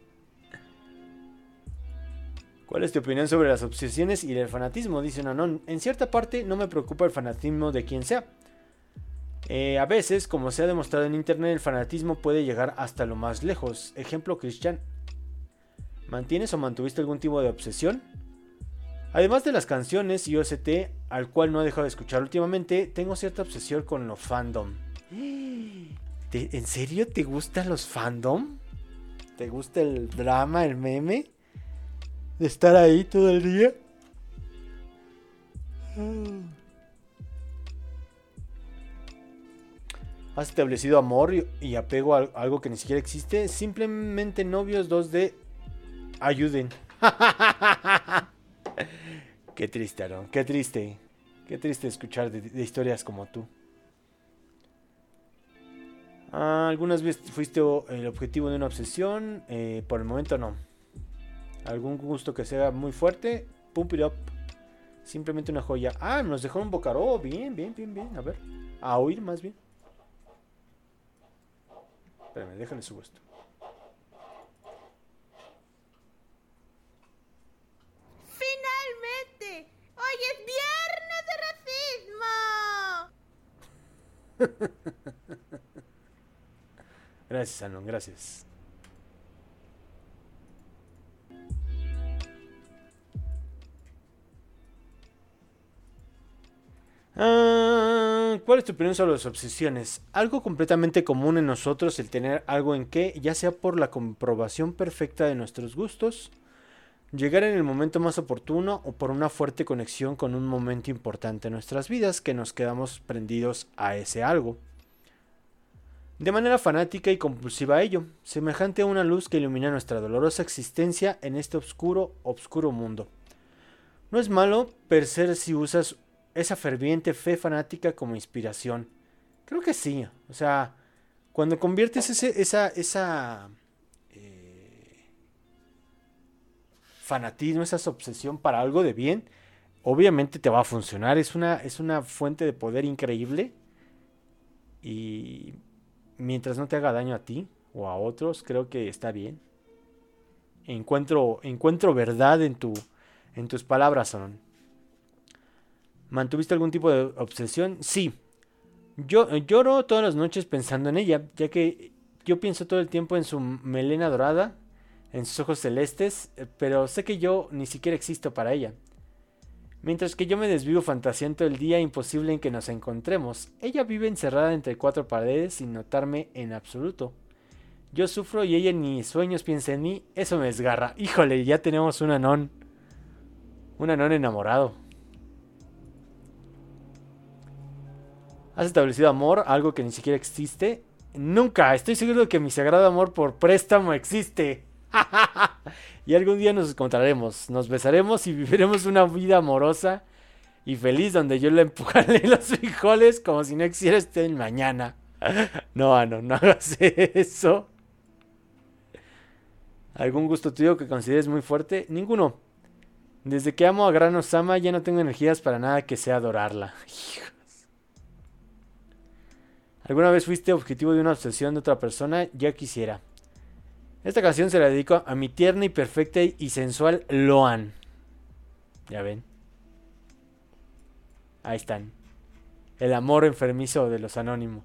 ¿Cuál es tu opinión sobre las obsesiones y el fanatismo? Dice Nanon. En cierta parte no me preocupa el fanatismo de quien sea. Eh, a veces, como se ha demostrado en internet, el fanatismo puede llegar hasta lo más lejos. Ejemplo, Cristian. ¿Mantienes o mantuviste algún tipo de obsesión? Además de las canciones y O S T, al cual no he dejado de escuchar últimamente, tengo cierta obsesión con los fandom. ¿Te, ¿En serio te gustan los fandom? ¿Te gusta el drama, el meme? De estar ahí todo el día. ¿Has establecido amor y, y apego a algo que ni siquiera existe? Simplemente novios dos D. Ayuden. Qué triste, Aaron. Qué triste. Qué triste escuchar de, de historias como tú. Ah, ¿algunas veces fuiste el objetivo de una obsesión? Eh, por el momento no. ¿Algún gusto que sea muy fuerte? Pump it up. Simplemente una joya. Ah, nos dejó un bocaró. Oh, bien, bien, bien, bien. A ver. A oír más bien. Espérame, déjale subo esto. ¡Finalmente! ¡Hoy es viernes de racismo! Gracias, Anon, gracias. Uh, ¿Cuál es tu opinión sobre las obsesiones? Algo completamente común en nosotros el tener algo en que, ya sea por la comprobación perfecta de nuestros gustos, llegar en el momento más oportuno o por una fuerte conexión con un momento importante en nuestras vidas que nos quedamos prendidos a ese algo. De manera fanática y compulsiva a ello, semejante a una luz que ilumina nuestra dolorosa existencia en este oscuro, oscuro mundo. No es malo per se si usas esa ferviente fe fanática como inspiración. Creo que sí. O sea, cuando conviertes ese, esa, esa eh, fanatismo, esa obsesión para algo de bien, obviamente te va a funcionar. Es una, es una fuente de poder increíble. Y mientras no te haga daño a ti o a otros, creo que está bien. Encuentro, encuentro verdad en tu, En tus palabras, Anon. ¿Mantuviste algún tipo de obsesión? Sí. Yo lloro todas las noches pensando en ella, ya que yo pienso todo el tiempo en su melena dorada, en sus ojos celestes, pero sé que yo ni siquiera existo para ella. Mientras que yo me desvivo fantaseando el día imposible en que nos encontremos, ella vive encerrada entre cuatro paredes sin notarme en absoluto. Yo sufro y ella ni sueños piensa en mí, eso me desgarra. Híjole, ya tenemos un anón. Un anón enamorado. ¿Has establecido amor? Algo que ni siquiera existe. Nunca, estoy seguro de que mi sagrado amor por préstamo existe. Y algún día nos encontraremos, nos besaremos y viviremos una vida amorosa y feliz donde yo le empujaré los frijoles como si no existiera este el mañana. No, no, no hagas eso. ¿Algún gusto tuyo que consideres muy fuerte? Ninguno. Desde que amo a Grano Sama ya no tengo energías para nada que sea adorarla. ¿Alguna vez fuiste objetivo de una obsesión de otra persona? Ya quisiera. Esta canción se la dedico a mi tierna y perfecta y sensual Loan. Ya ven. Ahí están. El amor enfermizo de los anónimos.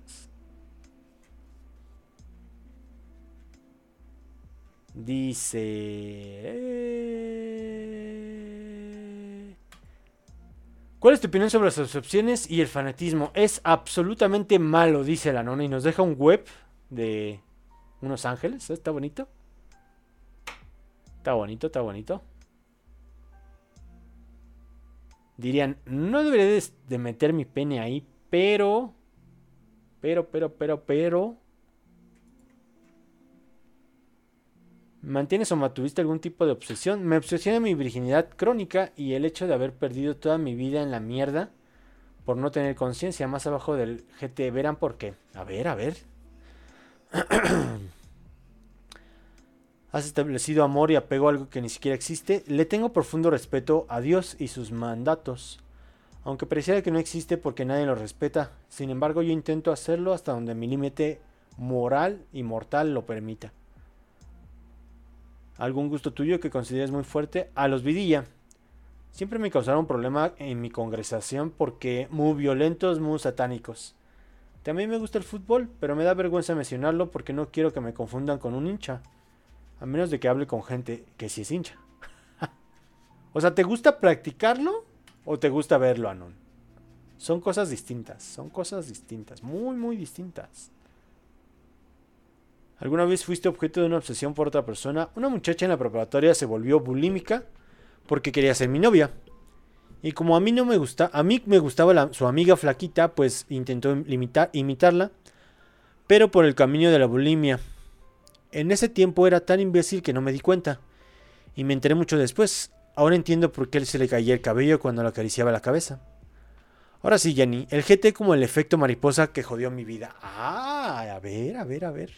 Dice... Eh... ¿Cuál es tu opinión sobre las obsesiones y el fanatismo? Es absolutamente malo, dice la nona, y nos deja un web de unos ángeles. ¿Está bonito? Está bonito, está bonito. Dirían, no debería de, de meter mi pene ahí, pero... Pero, pero, pero, pero... ¿Mantienes o mantuviste algún tipo de obsesión? Me obsesiona mi virginidad crónica y el hecho de haber perdido toda mi vida en la mierda por no tener conciencia. Más abajo del G T. Verán por qué. A ver, a ver. ¿Has establecido amor y apego a algo que ni siquiera existe? Le tengo profundo respeto a Dios y sus mandatos, aunque pareciera que no existe porque nadie lo respeta. Sin embargo, yo intento hacerlo hasta donde mi límite moral y mortal lo permita. ¿Algún gusto tuyo que consideres muy fuerte? A los vidilla. Siempre me causaron problema en mi congregación porque muy violentos, muy satánicos. También me gusta el fútbol, pero me da vergüenza mencionarlo porque no quiero que me confundan con un hincha. A menos de que hable con gente que sí es hincha. O sea, ¿te gusta practicarlo o te gusta verlo, Anon? Son cosas distintas, son cosas distintas, muy, muy distintas. ¿Alguna vez fuiste objeto de una obsesión por otra persona? Una muchacha en la preparatoria se volvió bulímica porque quería ser mi novia. Y como a mí no me gusta, a mí me gustaba la, su amiga flaquita, pues intentó imitar, imitarla, pero por el camino de la bulimia. En ese tiempo era tan imbécil que no me di cuenta. Y me enteré mucho después. Ahora entiendo por qué se le caía el cabello cuando le acariciaba la cabeza. Ahora sí, Jenny, el G T como el efecto mariposa que jodió mi vida. Ah, a ver, a ver, a ver.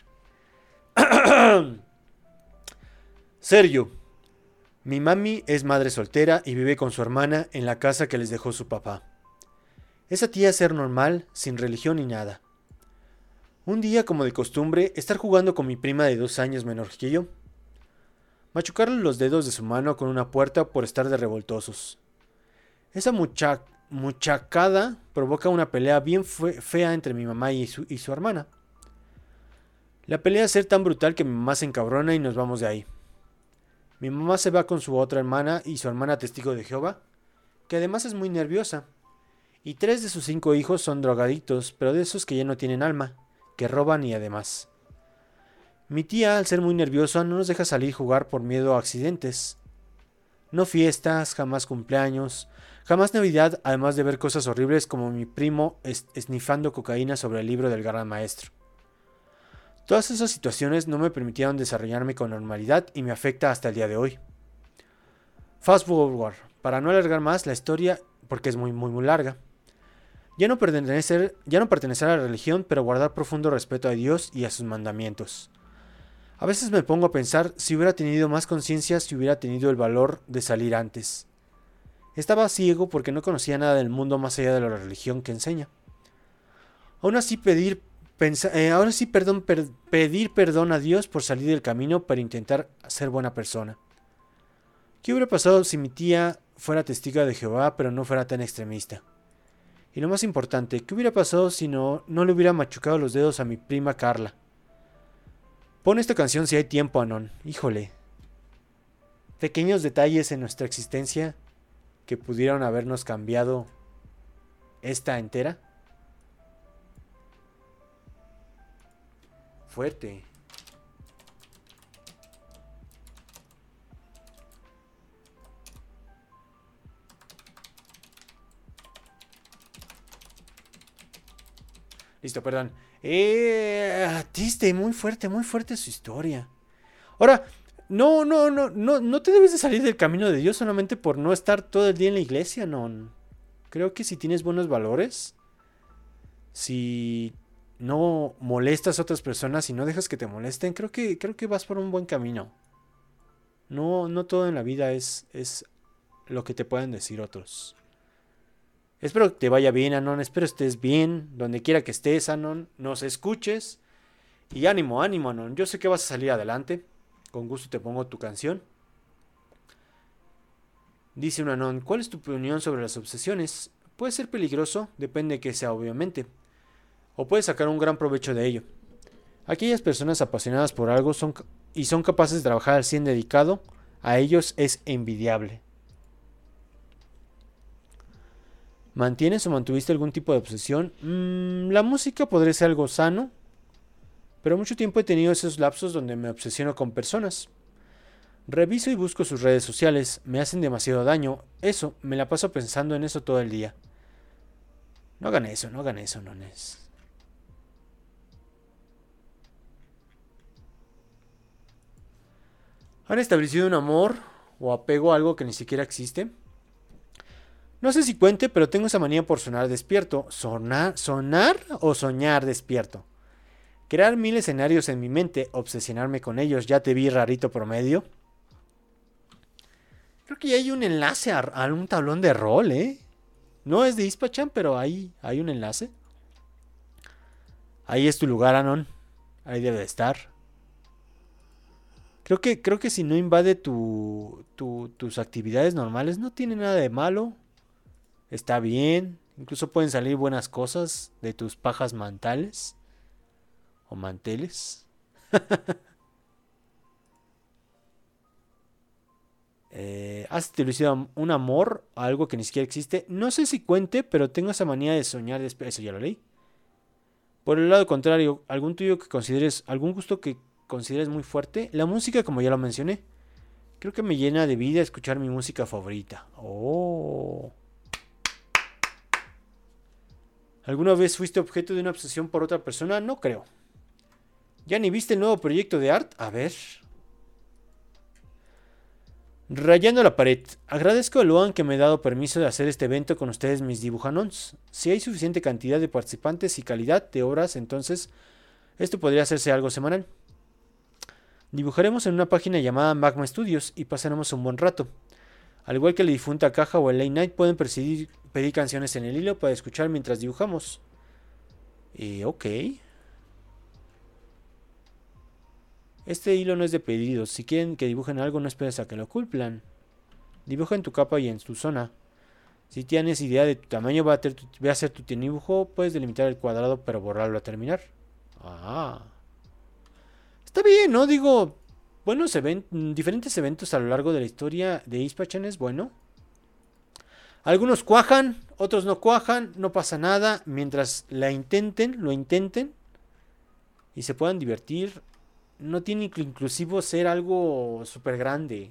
Sergio. Mi mami es madre soltera y vive con su hermana en la casa que les dejó su papá. Esa tía es ser normal, sin religión ni nada. Un día, como de costumbre, estar jugando con mi prima de dos años menor que yo. Machucarle los dedos de su mano con una puerta por estar de revoltosos. Esa mucha muchacada provoca una pelea bien fea entre mi mamá y su, y su hermana. La pelea ser tan brutal que mi mamá se encabrona y nos vamos de ahí. Mi mamá se va con su otra hermana y su hermana testigo de Jehová, que además es muy nerviosa. Y tres de sus cinco hijos son drogadictos, pero de esos que ya no tienen alma, que roban y además. Mi tía, al ser muy nerviosa, no nos deja salir a jugar por miedo a accidentes. No fiestas, jamás cumpleaños, jamás Navidad, además de ver cosas horribles como mi primo es esnifando cocaína sobre el libro del gran maestro. Todas esas situaciones no me permitieron desarrollarme con normalidad y me afecta hasta el día de hoy. Fast forward, para no alargar más la historia porque es muy muy muy larga. Ya no pertenecer, ya no pertenecer a la religión, pero guardar profundo respeto a Dios y a sus mandamientos. A veces me pongo a pensar si hubiera tenido más conciencia, si hubiera tenido el valor de salir antes. Estaba ciego porque no conocía nada del mundo más allá de la religión que enseña. Aún así pedir Pensa, eh, ahora sí, perdón, per, pedir perdón a Dios por salir del camino para intentar ser buena persona. ¿Qué hubiera pasado si mi tía fuera testigo de Jehová, pero no fuera tan extremista. Y lo más importante, ¿qué hubiera pasado si no, no le hubiera machucado los dedos a mi prima Carla? Pon esta canción si hay tiempo, Anon. Híjole. Pequeños detalles en nuestra existencia que pudieron habernos cambiado esta entera. Fuerte. Listo, perdón. Eh, triste, muy fuerte, muy fuerte su historia. Ahora, no, no, no, no, no te debes de salir del camino de Dios solamente por no estar todo el día en la iglesia, no. Creo que si tienes buenos valores, si no molestas a otras personas y no dejas que te molesten, creo que, creo que vas por un buen camino. No, no todo en la vida es, es lo que te pueden decir otros. Espero que te vaya bien, Anon. Espero estés bien, donde quiera que estés, Anon. Nos escuches. Y ánimo, ánimo, Anon. Yo sé que vas a salir adelante. Con gusto te pongo tu canción. Dice un Anon, ¿cuál es tu opinión sobre las obsesiones? Puede ser peligroso, depende de que sea, obviamente. O puedes sacar un gran provecho de ello. Aquellas personas apasionadas por algo son, y son capaces de trabajar al cien dedicado, a ellos es envidiable. ¿Mantienes o mantuviste algún tipo de obsesión? Mm, la música podría ser algo sano, pero mucho tiempo he tenido esos lapsos donde me obsesiono con personas. Reviso y busco sus redes sociales, me hacen demasiado daño, eso, me la paso pensando en eso todo el día. No hagan eso, no hagan eso, nones. ¿Han establecido un amor o apego a algo que ni siquiera existe? No sé si cuente, pero tengo esa manía por sonar despierto. ¿Sonar, sonar o soñar despierto? Crear mil escenarios en mi mente, obsesionarme con ellos. Ya te vi, rarito promedio. Creo que ya hay un enlace a, a un tablón de rol, ¿eh? No es de Ispachan, pero ahí hay un enlace. Ahí es tu lugar, Anon. Ahí debe de estar. Creo que, creo que si no invade tu, tu, tus actividades normales, no tiene nada de malo. Está bien. Incluso pueden salir buenas cosas de tus pajas mantales. O manteles. eh, ¿Has utilizado un amor a algo que ni siquiera existe? No sé si cuente, pero tengo esa manía de soñar. Eso ya lo leí. Por el lado contrario, algún tuyo que consideres, algún gusto que consideres muy fuerte. La música, como ya lo mencioné, creo que me llena de vida escuchar mi música favorita. Oh. ¿Alguna vez fuiste objeto de una obsesión por otra persona? No creo. ¿Ya ni viste el nuevo proyecto de art? A ver. Rayando la pared. Agradezco a Luan que me ha dado permiso de hacer este evento con ustedes, mis dibujanons. Si hay suficiente cantidad de participantes y calidad de obras, entonces esto podría hacerse algo semanal. Dibujaremos en una página llamada Magma Studios y pasaremos un buen rato. Al igual que la difunta caja o el late night, pueden pedir, pedir canciones en el hilo para escuchar mientras dibujamos. Eh, ok. Este hilo no es de pedidos. Si quieren que dibujen algo, no esperes a que lo cumplan. Dibuja en tu capa y en tu zona. Si tienes idea de tu tamaño, va a, ter, va a ser tu dibujo. Puedes delimitar el cuadrado, pero borrarlo a terminar. Ah. Está bien, ¿no? Digo, buenos eventos, diferentes eventos a lo largo de la historia de Ispachan es bueno. Algunos cuajan, otros no cuajan, no pasa nada. Mientras la intenten, lo intenten y se puedan divertir. No tiene que inclusive ser algo súper grande.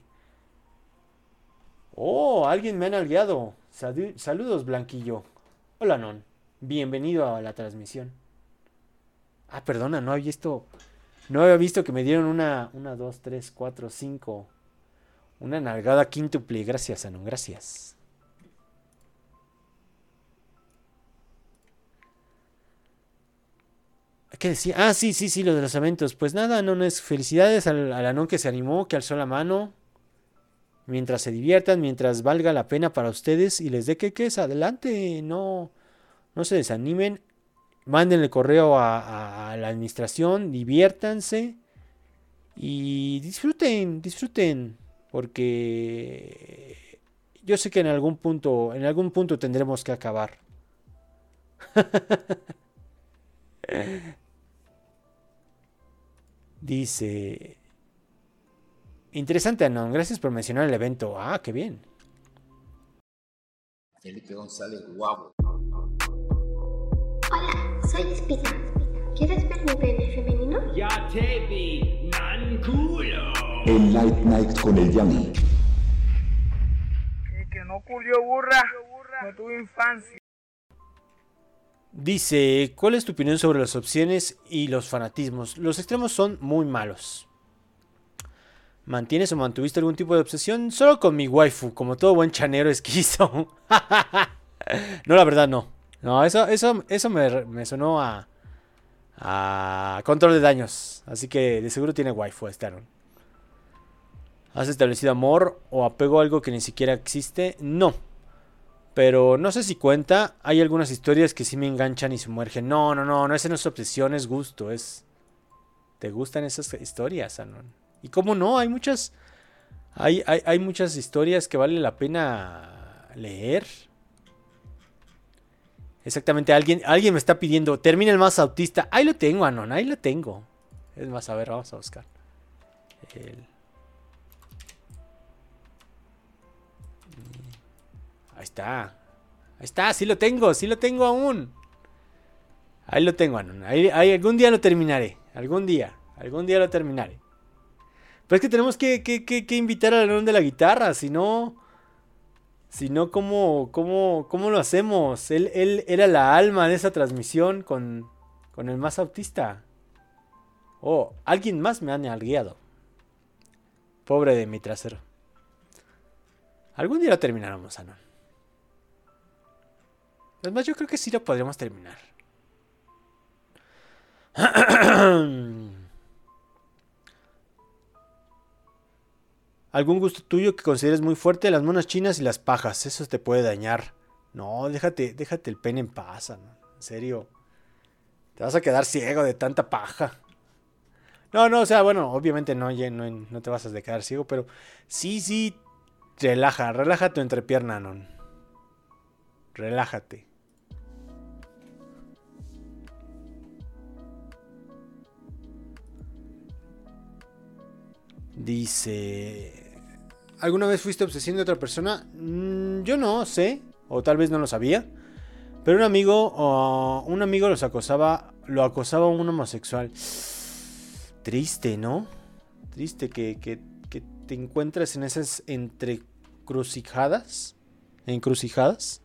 Oh, alguien me ha nalgueado. Sal- saludos, Blanquillo. Hola, Non. Bienvenido a la transmisión. Ah, perdona, no había visto... No había visto que me dieron una... Una, dos, tres, cuatro, cinco... Una nalgada quíntuple. Gracias, Anon. Gracias. ¿Qué decía? Ah, sí, sí, sí, lo de los eventos. Pues nada, no, no es felicidades al, al Anon que se animó, que alzó la mano. Mientras se diviertan, mientras valga la pena para ustedes y les dé que, que es adelante. No, no se desanimen. Manden el correo a, a, a la administración, diviértanse y disfruten, disfruten. Porque yo sé que en algún punto, en algún punto tendremos que acabar. Dice... Interesante, Anon. Gracias por mencionar el evento. Ah, qué bien. Felipe González, guapo. Hola, soy Espina. ¿Quieres ver mi pene femenino? Ya te vi, man culo. El Night Night con el Yanni. Que, que no culió burra, no tuvo infancia. Dice, ¿cuál es tu opinión sobre las opciones y los fanatismos? Los extremos son muy malos. ¿Mantienes o mantuviste algún tipo de obsesión? Solo con mi waifu, como todo buen chanero esquizo. No, la verdad no. No, eso, eso, eso me, me sonó a, a control de daños. Así que de seguro tiene waifu este Aaron. ¿Has establecido amor o apego a algo que ni siquiera existe? No. Pero no sé si cuenta. Hay algunas historias que sí me enganchan y sumergen. No, no, no, no es en nuestra obsesión, es gusto. Es... ¿Te gustan esas historias, Anon? Y cómo no, hay muchas. Hay, hay, hay muchas historias que vale la pena leer. Exactamente, alguien, alguien me está pidiendo. Termina el más autista. Ahí lo tengo, Anon, ahí lo tengo. Es más, a ver, vamos a buscar. El... Ahí está. Ahí está, sí lo tengo, sí lo tengo aún. Ahí lo tengo, Anon. Ahí, ahí, algún día lo terminaré. Algún día. Algún día lo terminaré. Pero es que tenemos que, que, que, que invitar al Anon de la guitarra. Si no... Si no, ¿cómo, cómo, cómo lo hacemos? Él, él era la alma de esa transmisión con, con el más autista. Oh, alguien más me ha nalgueado. Pobre de mi trasero. Algún día lo terminaremos, Anon. Además, yo creo que sí lo podríamos terminar. ¿Algún gusto tuyo que consideres muy fuerte? Las monas chinas y las pajas. Eso te puede dañar. No, déjate, déjate el pene en paz, ¿no? En serio. Te vas a quedar ciego de tanta paja. No, no, o sea, bueno, obviamente no, no, no te vas a quedar ciego, pero sí, sí, relaja, relaja tu entrepierna, ¿no? Relájate. Dice... ¿Alguna vez fuiste obsesión de otra persona? Mm, yo no sé, o tal vez no lo sabía. Pero un amigo, uh, un amigo los acosaba, lo acosaba un homosexual. Triste, ¿no? Triste que, que, que te encuentres en esas entrecrucijadas. Encrucijadas.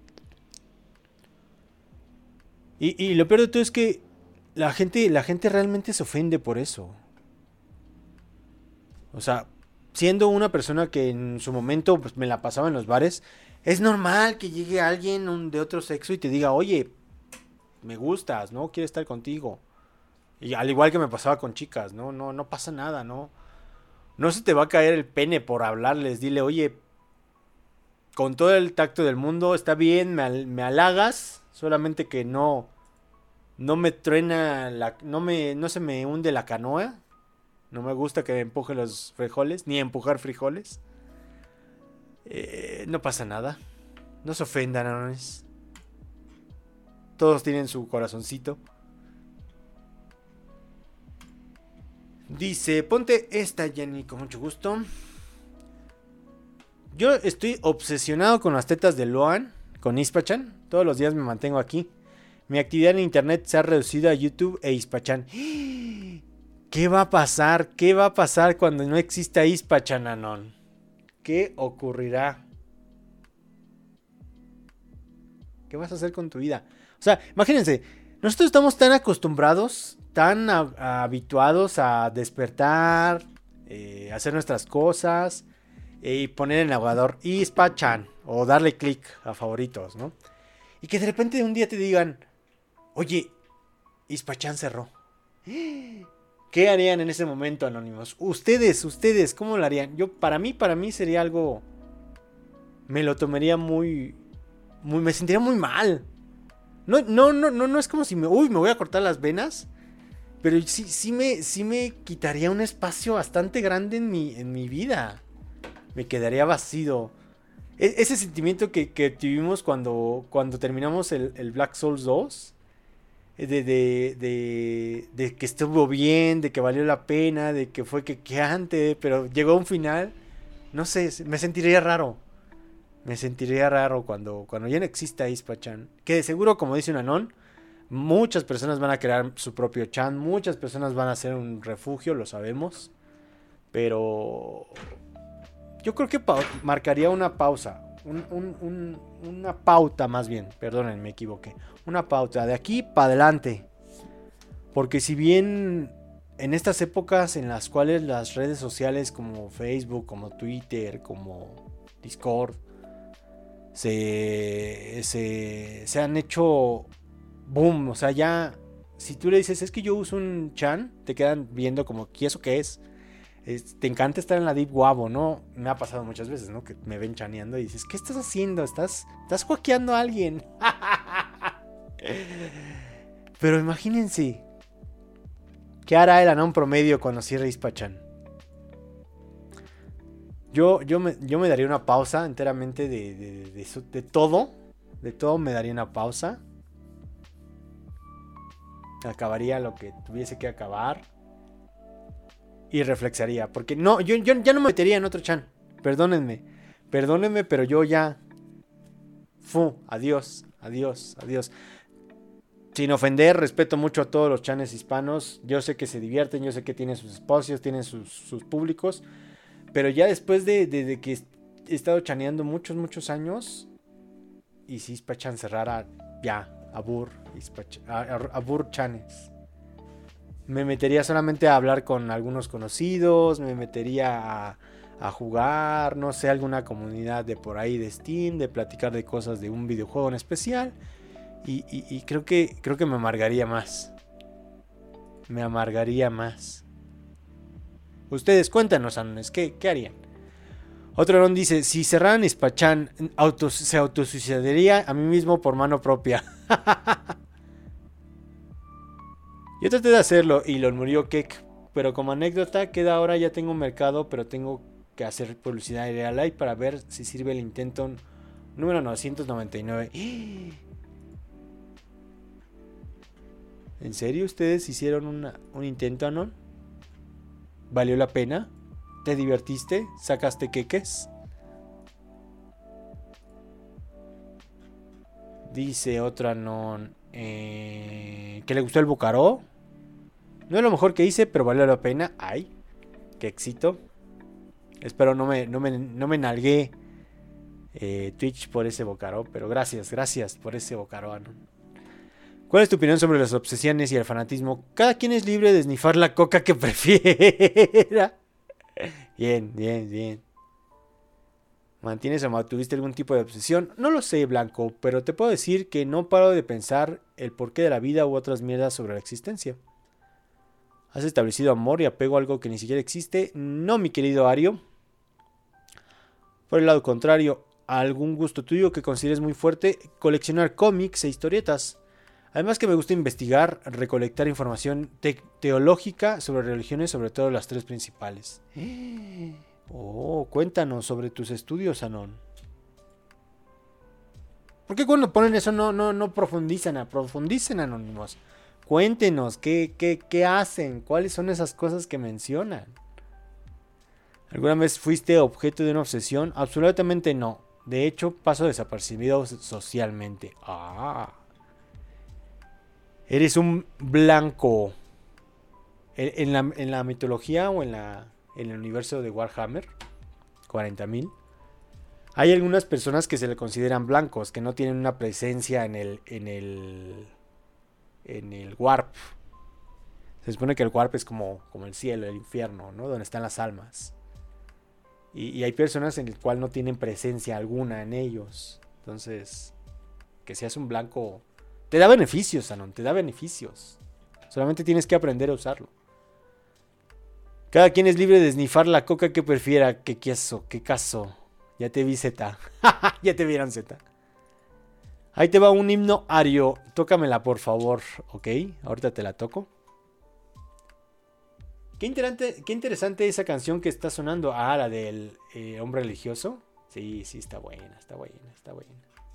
Y, y lo peor de todo es que la gente, la gente realmente se ofende por eso. O sea, siendo una persona que en su momento pues, me la pasaba en los bares, es normal que llegue alguien de otro sexo y te diga, oye, me gustas, ¿no? Quiero estar contigo. Y al igual que me pasaba con chicas, ¿no? No, no pasa nada, ¿no? No se te va a caer el pene por hablarles. Dile, oye, con todo el tacto del mundo, está bien, me, al- me halagas, solamente que no, no me truena, la, no, me, no se me hunde la canoa. No me gusta que me empuje los frijoles, ni empujar frijoles. Eh, no pasa nada. No se ofendan, Anones. Todos tienen su corazoncito. Dice, ponte esta, Jenny, con mucho gusto. Yo estoy obsesionado con las tetas de Loan, con Ispachan. Todos los días me mantengo aquí. Mi actividad en internet se ha reducido a YouTube e Ispachan. ¿Qué va a pasar? ¿Qué va a pasar cuando no exista Ispachan, Anon? ¿Qué ocurrirá? ¿Qué vas a hacer con tu vida? O sea, imagínense, nosotros estamos tan acostumbrados, tan a- a- habituados a despertar, eh, hacer nuestras cosas eh, y poner en el navegador Ispachan o darle clic a favoritos, ¿no? Y que de repente un día te digan, oye, Ispachan cerró. ¿Qué harían en ese momento, Anónimos? Ustedes, ustedes, ¿cómo lo harían? Yo, para mí, para mí sería algo... Me lo tomaría muy... muy me sentiría muy mal. No, no, no, no, no es como si me... Uy, me voy a cortar las venas. Pero sí, sí, me, sí me quitaría un espacio bastante grande en mi, en mi vida. Me quedaría vacío. E- ese sentimiento que, que tuvimos cuando, cuando terminamos el, el Black Souls dos. De, de, de, de que estuvo bien, de que valió la pena, de que fue quequeante, pero llegó a un final. No sé, me sentiría raro. Me sentiría raro cuando, cuando ya no exista Ispa-chan. Que de seguro, como dice un Anon, muchas personas van a crear su propio chan, muchas personas van a hacer un refugio, lo sabemos. Pero yo creo que pa- marcaría una pausa. Un, un, un, una pauta más bien, perdonen, me equivoqué. Una pauta de aquí para adelante. Porque si bien en estas épocas en las cuales las redes sociales como Facebook, como Twitter, como Discord se, se, se han hecho boom, o sea, ya si tú le dices es que yo uso un chan, te quedan viendo como ¿qué eso qué es? Es, te encanta estar en la Deep Guabo, ¿no? Me ha pasado muchas veces, ¿no? Que me ven chaneando y dices, ¿qué estás haciendo? ¿Estás, estás hackeando a alguien? Pero imagínense, ¿qué hará el Anón promedio cuando cierre Ispa-chan? Yo, yo, me, yo me daría una pausa enteramente de, de, de, de, de todo. De todo me daría una pausa. Acabaría lo que tuviese que acabar. Y reflexaría. Porque no, yo, yo ya no me metería en otro chan. Perdónenme. Perdónenme, pero yo ya. Fu, adiós, adiós, adiós. Sin ofender, respeto mucho a todos los chanes hispanos. Yo sé que se divierten, yo sé que tienen sus espacios, tienen sus, sus públicos. Pero ya después de, de, de que he estado chaneando muchos, muchos años. Y si Ispa-chan cerrara, ya, abur, abur chanes. Me metería solamente a hablar con algunos conocidos, me metería a, a jugar, no sé, alguna comunidad de por ahí de Steam, de platicar de cosas de un videojuego en especial. Y, y, y creo que creo que me amargaría más. Me amargaría más. Ustedes cuéntanos, Anones, ¿qué, qué harían? Otro Anon dice, si cerraran Ispa-chan, auto, se autosuicidaría a mí mismo por mano propia. Yo traté de hacerlo y lo murió Kek, pero como anécdota queda ahora ya tengo un mercado, pero tengo que hacer publicidad en Real Life para ver si sirve el intento número novecientos noventa y nueve. ¿En serio ustedes hicieron una, un intento, Anon? ¿Valió la pena? ¿Te divertiste? ¿Sacaste queques? Dice otro Anon eh, que le gustó el Bocaró. No es lo mejor que hice, pero valió la pena. Ay, qué éxito. Espero no me, no me, no me nalgué eh, Twitch por ese Bocaró, pero gracias, gracias por ese Bocaró, Anon. ¿Cuál es tu opinión sobre las obsesiones y el fanatismo? Cada quien es libre de snifar la coca que prefiera. Bien, bien, bien. ¿Mantienes o mantuviste algún tipo de obsesión? No lo sé, Blanco, pero te puedo decir que no paro de pensar el porqué de la vida u otras mierdas sobre la existencia. ¿Has establecido amor y apego a algo que ni siquiera existe? No, mi querido Ario. Por el lado contrario, algún gusto tuyo que consideres muy fuerte, coleccionar cómics e historietas. Además que me gusta investigar, recolectar información te- teológica sobre religiones, sobre todo las tres principales. Oh, cuéntanos sobre tus estudios, Anon. ¿Por qué cuando ponen eso no, no, no profundizan? Profundicen, Anónimos. Cuéntenos, ¿qué, qué, qué hacen? ¿Cuáles son esas cosas que mencionan? ¿Alguna vez fuiste objeto de una obsesión? Absolutamente no. De hecho, paso desapercibido socialmente. Ah... Eres un blanco. En la, en la mitología o en, la, en el universo de Warhammer cuarenta mil, hay algunas personas que se le consideran blancos, que no tienen una presencia en el, en el, en el warp. Se supone que el warp es como, como el cielo, el infierno, ¿no? Donde están las almas. Y, y hay personas en el cual no tienen presencia alguna en ellos. Entonces, que seas un blanco... Te da beneficios, Anon, te da beneficios. Solamente tienes que aprender a usarlo. Cada quien es libre de snifar la coca que prefiera. ¿Qué queso? ¿Qué caso? Ya te vi, Z. Ya te vieron, Z. Ahí te va un himno ario. Tócamela, por favor. Ok, ahorita te la toco. Qué interesante, qué interesante esa canción que está sonando. Ah, la del eh, hombre religioso. Sí, sí, está buena, está buena, está buena.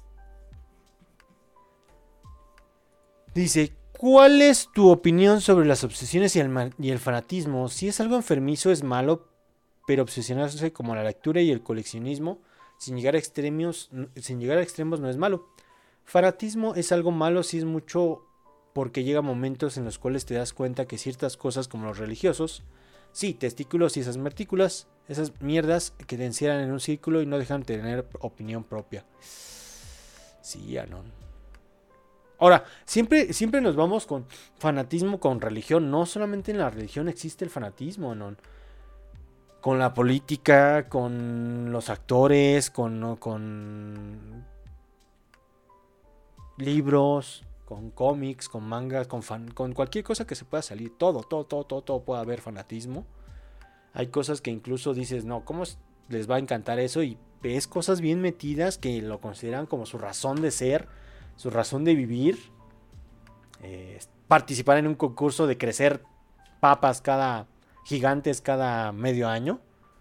Dice, ¿cuál es tu opinión sobre las obsesiones y el, ma- y el fanatismo? Si es algo enfermizo es malo, pero obsesionarse como la lectura y el coleccionismo sin llegar a extremos, sin llegar a extremos no es malo. Fanatismo es algo malo si es mucho, porque llega momentos en los cuales te das cuenta que ciertas cosas como los religiosos, sí, testículos y esas mertículas, esas mierdas que te encierran en un círculo y no dejan tener opinión propia. Sí, Anon. Ahora, siempre, siempre nos vamos con fanatismo, con religión. No solamente en la religión existe el fanatismo, ¿no? Con la política, con los actores, con, con libros, con cómics, con mangas, con, fan, con cualquier cosa que se pueda salir. Todo, todo, todo, todo, todo puede haber fanatismo. Hay cosas que incluso dices, no, ¿cómo les va a encantar eso? Y ves cosas bien metidas que lo consideran como su razón de ser, su razón de vivir, eh, participar en un concurso de crecer papas cada, gigantes cada medio año.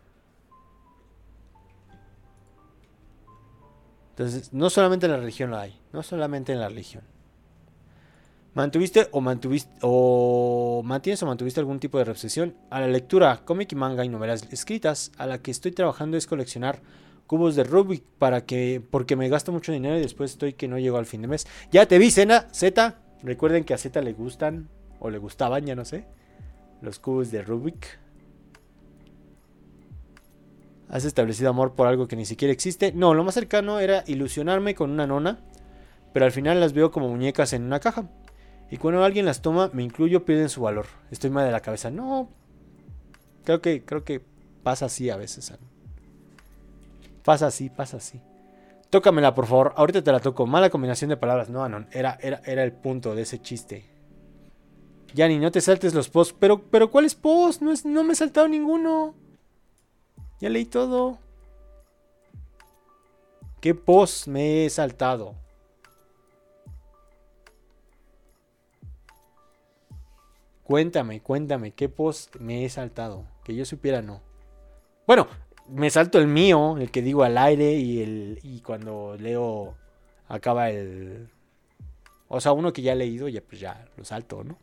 Entonces, no solamente en la religión lo hay, no solamente en la religión. ¿Mantuviste o mantuviste o mantienes o mantuviste algún tipo de obsesión a la lectura, cómic y manga y novelas escritas? A la que estoy trabajando es coleccionar cubos de Rubik para que, porque me gasto mucho dinero y después estoy que no llego al fin de mes. Ya te vi, Zena, Z. Recuerden que a Z le gustan, o le gustaban, ya no sé, los cubos de Rubik. ¿Has establecido amor por algo que ni siquiera existe? No, lo más cercano era ilusionarme con una nona, pero al final las veo como muñecas en una caja. Y cuando alguien las toma, me incluyo, pierden su valor. Estoy mal de la cabeza. No, creo que, creo que pasa así a veces, ¿no? Pasa así, pasa así. Tócamela, por favor. Ahorita te la toco. Mala combinación de palabras. No, no. Era, era, era el punto de ese chiste. Yanni, no te saltes los posts. Pero, pero ¿cuáles posts? No, es, no me he saltado ninguno. Ya leí todo. ¿Qué post me he saltado? Cuéntame, cuéntame. ¿Qué post me he saltado? Que yo supiera, no. Bueno, me salto el mío, el que digo al aire y el y cuando leo acaba el... O sea, uno que ya he leído, ya pues ya lo salto, ¿no?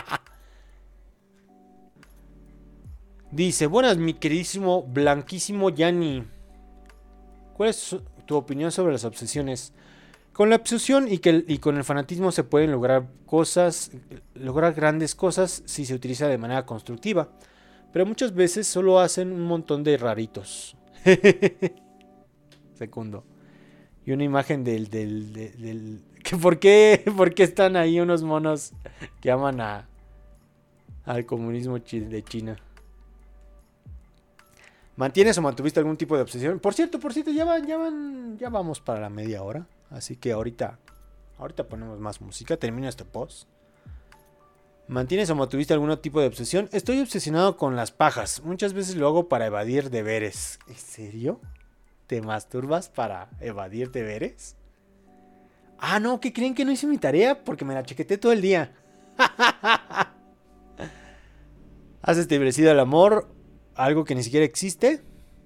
Dice, buenas mi queridísimo blanquísimo Yanni. ¿Cuál es tu opinión sobre las obsesiones? Con la obsesión y, que, y con el fanatismo se pueden lograr cosas, lograr grandes cosas si se utiliza de manera constructiva. Pero muchas veces solo hacen un montón de raritos. Segundo. Y una imagen del... del, del, del que ¿por, qué, ¿Por qué están ahí unos monos que aman a, al comunismo de China? ¿Mantienes o mantuviste algún tipo de obsesión? Por cierto, por cierto, ya van, ya van, ya vamos para la media hora. Así que ahorita, ahorita ponemos más música. Termino este post. ¿Mantienes o mantuviste algún tipo de obsesión? Estoy obsesionado con las pajas. Muchas veces lo hago para evadir deberes. ¿En serio? ¿Te masturbas para evadir deberes? Ah, no, ¿qué creen que no hice mi tarea? Porque me la chequeté todo el día. ¿Has establecido el amor? ¿Algo que ni siquiera existe?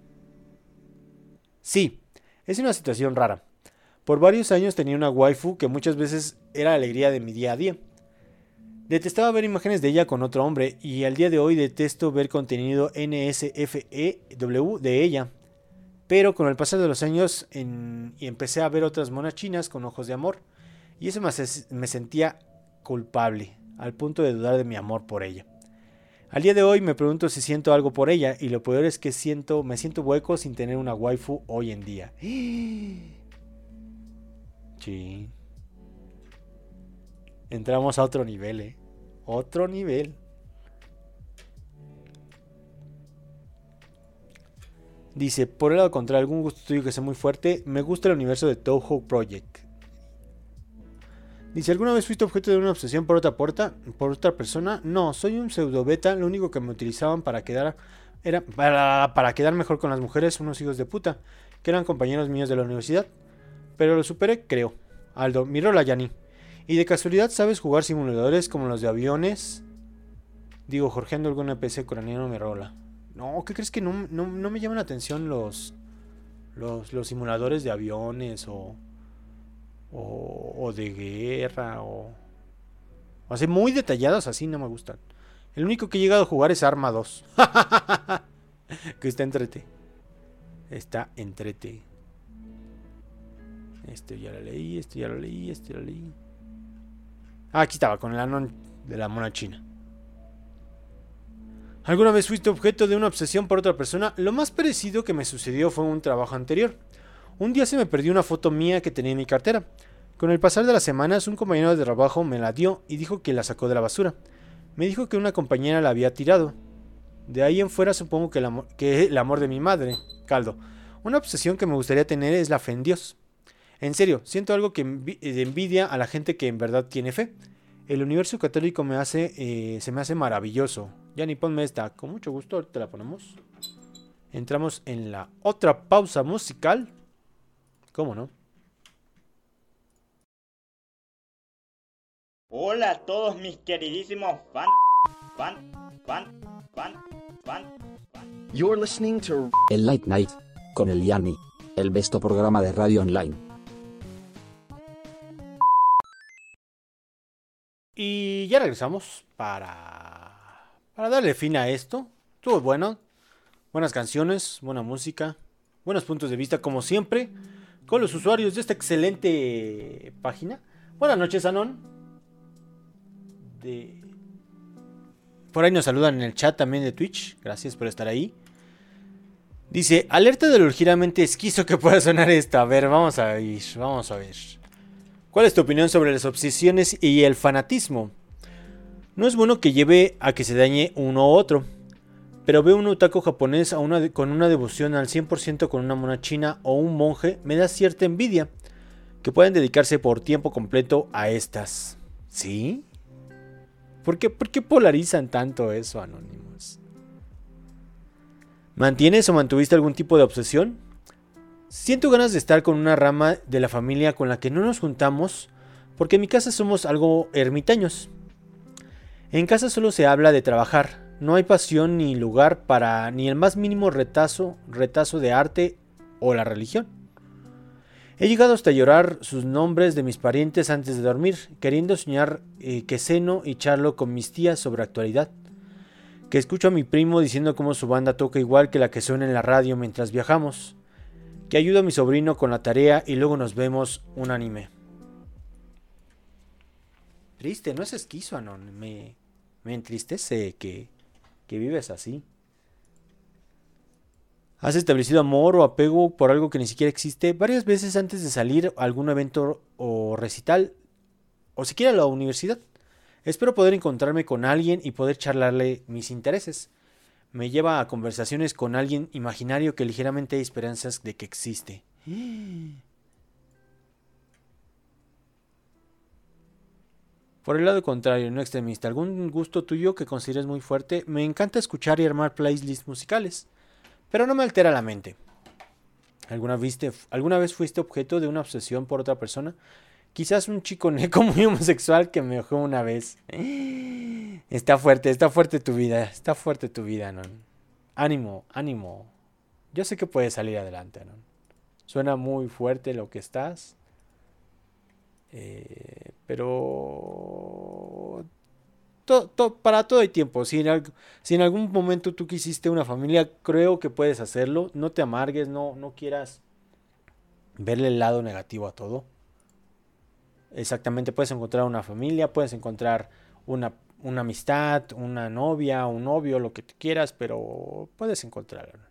Sí, es una situación rara. Por varios años tenía una waifu que muchas veces era la alegría de mi día a día. Detestaba ver imágenes de ella con otro hombre y al día de hoy detesto ver contenido N S F E W de ella. Pero con el pasar de los años en, y empecé a ver otras monas chinas con ojos de amor y eso me, me sentía culpable al punto de dudar de mi amor por ella. Al día de hoy me pregunto si siento algo por ella y lo peor es que siento, me siento hueco sin tener una waifu hoy en día. Sí. Entramos a otro nivel, eh. Otro nivel. Dice, por el lado contrario, algún gusto tuyo que sea muy fuerte. Me gusta el universo de Touhou Project. Dice, ¿alguna vez fuiste objeto de una obsesión por otra puerta? ¿Por otra persona? No, soy un pseudo beta. Lo único que me utilizaban para quedar era para, para quedar mejor con las mujeres, unos hijos de puta, que eran compañeros míos de la universidad. Pero lo superé, creo. Aldo, mi rola, Yanni. ¿Y de casualidad sabes jugar simuladores como los de aviones? Digo, jorgeando algún N P C coreano me rola. No, ¿qué crees que no, no, no me llaman la atención los Los, los simuladores de aviones o, o, o de guerra o, o así muy detallados, así no me gustan. El único que he llegado a jugar es Arma dos. Que está entrete. Está entrete. Este ya lo leí, este ya lo leí, este ya lo leí. Ah, aquí estaba, con el Anon de la mona china. ¿Alguna vez fuiste objeto de una obsesión por otra persona? Lo más parecido que me sucedió fue en un trabajo anterior. Un día se me perdió una foto mía que tenía en mi cartera. Con el pasar de las semanas, un compañero de trabajo me la dio y dijo que la sacó de la basura. Me dijo que una compañera la había tirado. De ahí en fuera supongo que el amor, que el amor de mi madre, caldo. Una obsesión que me gustaría tener es la fe en Dios. En serio, siento algo que envi- de envidia a la gente que en verdad tiene fe. El universo católico me hace, eh, se me hace maravilloso. Ya ni ponme esta, con mucho gusto, ahorita la ponemos. Entramos en la otra pausa musical. ¿Cómo no? Hola a todos mis queridísimos fan, fan, fan, fan, fan, fan. You're listening to El Late Night, con el Yanni, el besto programa de radio online. Y ya regresamos para, para darle fin a esto. Estuvo bueno. Buenas canciones, buena música, buenos puntos de vista como siempre con los usuarios de esta excelente página. Buenas noches, Anon. De... Por ahí nos saludan en el chat también de Twitch. Gracias por estar ahí. Dice, alerta de lo ligeramente esquizo que pueda sonar esto. A ver, vamos a ver, vamos a ver. ¿Cuál es tu opinión sobre las obsesiones y el fanatismo? No es bueno que lleve a que se dañe uno u otro, pero veo un otaku japonés a una de, con una devoción al cien por ciento con una mona china o un monje, me da cierta envidia que puedan dedicarse por tiempo completo a estas. ¿Sí? ¿Por qué, por qué polarizan tanto eso, Anónimos? ¿Mantienes o mantuviste algún tipo de obsesión? Siento ganas de estar con una rama de la familia con la que no nos juntamos, porque en mi casa somos algo ermitaños. En casa solo se habla de trabajar, no hay pasión ni lugar para ni el más mínimo retazo, retazo de arte o la religión. He llegado hasta llorar sus nombres de mis parientes antes de dormir, queriendo soñar eh, que ceno y charlo con mis tías sobre actualidad. Que escucho a mi primo diciendo cómo su banda toca igual que la que suena en la radio mientras viajamos. Que ayudo a mi sobrino con la tarea y luego nos vemos un anime. Triste, no es esquizo, Anon. Me, me entristece que, que vives así. ¿Has establecido amor o apego por algo que ni siquiera existe? Varias veces antes de salir a algún evento o recital, o siquiera a la universidad. Espero poder encontrarme con alguien y poder charlarle mis intereses. Me lleva a conversaciones con alguien imaginario que ligeramente hay esperanzas de que existe. Por el lado contrario, no extremista, ¿algún gusto tuyo que consideres muy fuerte? Me encanta escuchar y armar playlists musicales, pero no me altera la mente. ¿Alguna, viste, ¿Alguna vez fuiste objeto de una obsesión por otra persona? Quizás un chico neco muy homosexual que me dejó una vez. Está fuerte, está fuerte tu vida, está fuerte tu vida, ¿no? Ánimo, ánimo. Yo sé que puedes salir adelante, ¿no? Suena muy fuerte lo que estás. Eh, pero... To, to, para todo hay tiempo. Si en, alg- si en algún momento tú quisiste una familia, creo que puedes hacerlo. No te amargues, no, no quieras verle el lado negativo a todo. Exactamente, puedes encontrar una familia, puedes encontrar una, una amistad, una novia, un novio, lo que tú quieras, pero puedes encontrarlo.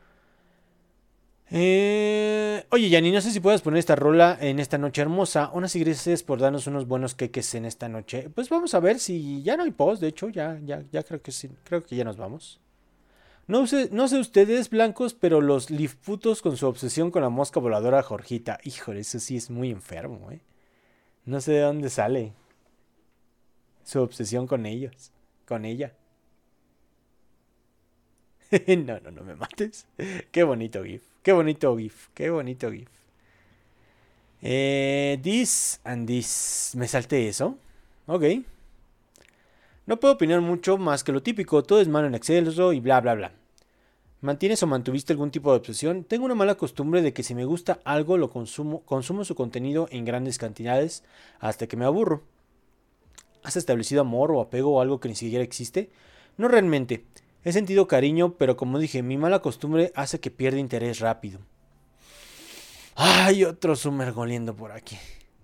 Eh, oye, Yanni, no sé si puedes poner esta rola en esta noche hermosa. Unas gracias por darnos unos buenos queques en esta noche. Pues vamos a ver si ya no hay post, de hecho, ya, ya, ya creo que sí, creo que ya nos vamos. No sé, no sé ustedes, blancos, pero los lifputos con su obsesión con la mosca voladora Jorgita. Híjole, eso sí es muy enfermo, eh. No sé de dónde sale su obsesión con ellos, con ella. No, no, no me mates. Qué bonito GIF, qué bonito GIF, qué bonito GIF. Eh, this and this. ¿Me salté eso? Ok. No puedo opinar mucho más que lo típico. Todo es malo en exceso y bla, bla, bla. ¿Mantienes o mantuviste algún tipo de obsesión? Tengo una mala costumbre de que si me gusta algo lo consumo, consumo su contenido en grandes cantidades hasta que me aburro. ¿Has establecido amor o apego o algo que ni siquiera existe? No realmente. He sentido cariño, pero como dije, mi mala costumbre hace que pierda interés rápido. Hay otro sumergoliendo por aquí.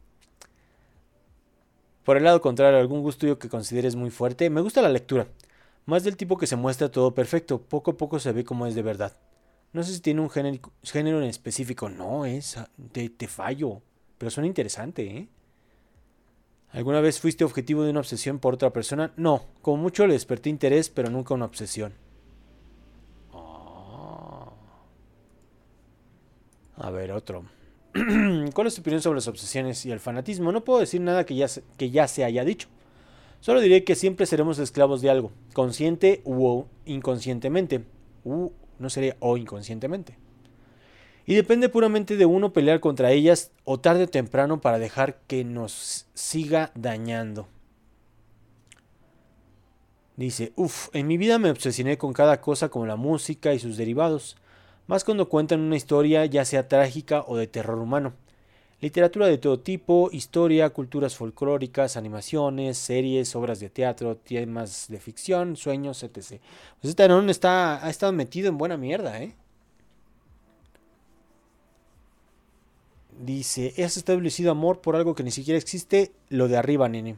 Por el lado contrario, ¿algún gusto tuyo que consideres muy fuerte? Me gusta la lectura. Más del tipo que se muestra todo perfecto. Poco a poco se ve como es de verdad. No sé si tiene un género, género en específico. No, es... Te, te fallo. Pero suena interesante, ¿eh? ¿Alguna vez fuiste objetivo de una obsesión por otra persona? No. Como mucho le desperté interés, pero nunca una obsesión. Oh. A ver, otro. ¿Cuál es tu opinión sobre las obsesiones y el fanatismo? No puedo decir nada que ya se, que ya se haya dicho. Solo diré que siempre seremos esclavos de algo, consciente u inconscientemente. U, no sería o inconscientemente. Y depende puramente de uno pelear contra ellas o tarde o temprano para dejar que nos siga dañando. Dice, uff, en mi vida me obsesioné con cada cosa como la música y sus derivados. Más cuando cuentan una historia ya sea trágica o de terror humano. Literatura de todo tipo, historia, culturas folclóricas, animaciones, series, obras de teatro, temas de ficción, sueños, etcétera. Pues este Anon está, ha estado metido en buena mierda, ¿eh? Dice, ¿has establecido amor por algo que ni siquiera existe? Lo de arriba, nene.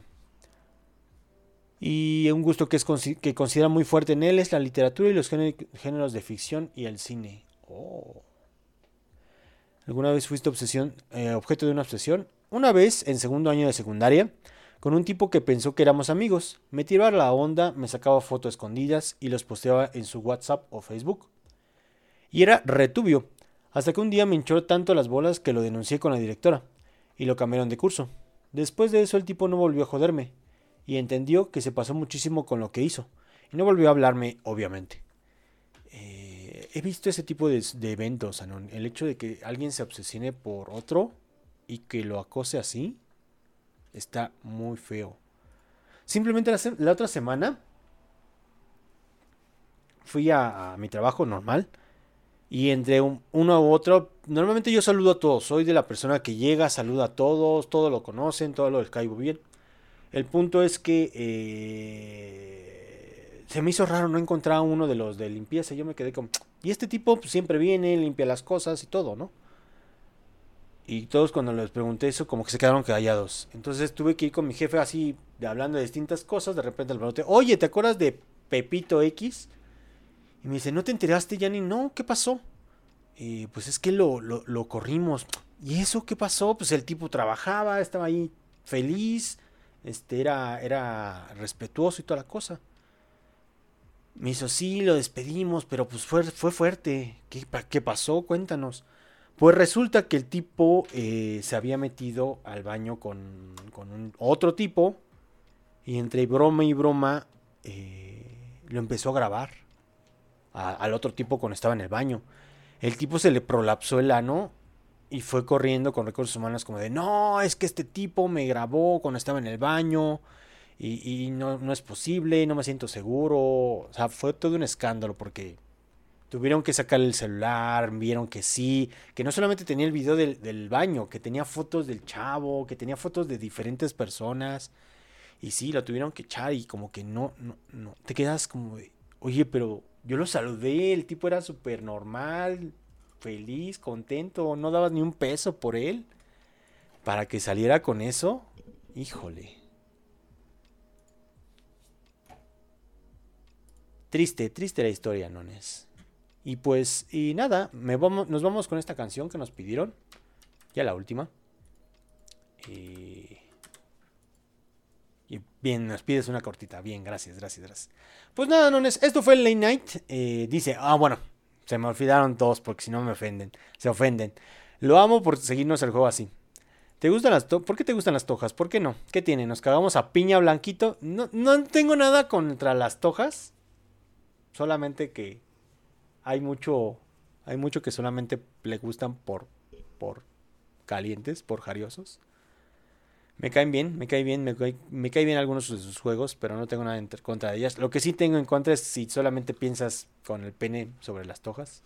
Y un gusto que, es, que considera muy fuerte en él es la literatura y los géneros de ficción y el cine. Oh. ¿Alguna vez fuiste obsesión, eh, objeto de una obsesión? Una vez, en segundo año de secundaria, con un tipo que pensó que éramos amigos. Me tiraba la onda, me sacaba fotos escondidas y los posteaba en su WhatsApp o Facebook. Y era retubio, hasta que un día me hinchó tanto las bolas que lo denuncié con la directora, y lo cambiaron de curso. Después de eso el tipo no volvió a joderme, y entendió que se pasó muchísimo con lo que hizo, y no volvió a hablarme, obviamente. Eh... He visto ese tipo de, de eventos, Anon. El hecho de que alguien se obsesione por otro y que lo acose así está muy feo. Simplemente la, la otra semana fui a, a mi trabajo normal y entre un, uno u otro, normalmente yo saludo a todos. Soy de la persona que llega, saluda a todos, todos lo conocen, todos lo caigo bien. El punto es que... Eh, se me hizo raro no encontrar a uno de los de limpieza. Yo me quedé como... Y este tipo pues, siempre viene, limpia las cosas y todo, ¿no? Y todos cuando les pregunté eso, como que se quedaron callados. Entonces tuve que ir con mi jefe así, de, hablando de distintas cosas. De repente le pregunté, oye, ¿te acuerdas de Pepito X? Y me dice, ¿no te enteraste, Yanni? No, ¿qué pasó? Y pues es que lo, lo, lo corrimos. ¿Y eso qué pasó? Pues el tipo trabajaba, estaba ahí feliz, este, era, era respetuoso y toda la cosa. Me hizo, sí, lo despedimos, pero pues fue, fue fuerte. ¿Qué, ¿Qué pasó? Cuéntanos. Pues resulta que el tipo eh, se había metido al baño con, con un, otro tipo. Y entre broma y broma eh, lo empezó a grabar a, al otro tipo cuando estaba en el baño. El tipo se le prolapsó el ano y fue corriendo con recursos humanos como de, no, es que este tipo me grabó cuando estaba en el baño. Y, y no, no es posible, no me siento seguro. O sea, fue todo un escándalo porque tuvieron que sacar el celular, vieron que sí, que no solamente tenía el video del, del baño, que tenía fotos del chavo, que tenía fotos de diferentes personas. Y sí, lo tuvieron que echar y como que no, no, no. Te quedas como de, oye, pero yo lo saludé, el tipo era súper normal, feliz, contento, no dabas ni un peso por él. Para que saliera con eso, híjole. Triste, triste la historia, nones. Y pues, y nada, me vamos, nos vamos con esta canción que nos pidieron. Ya la última. Y... y bien, nos pides una cortita. Bien, gracias, gracias, gracias. Pues nada, nones, esto fue el Late Night. Eh, dice, ah, bueno, se me olvidaron dos porque si no me ofenden. Se ofenden. Lo amo por seguirnos el juego así. ¿Te gustan las to- ¿Por qué te gustan las tojas? ¿Por qué no? ¿Qué tiene? ¿Nos cagamos a piña blanquito? No, no tengo nada contra las tojas. Solamente que hay mucho, hay mucho que solamente le gustan por, por calientes, por jariosos. Me caen bien, me cae bien, me cae, me cae bien algunos de sus juegos, pero no tengo nada en contra de ellas. Lo que sí tengo en contra es si solamente piensas con el pene sobre las tojas.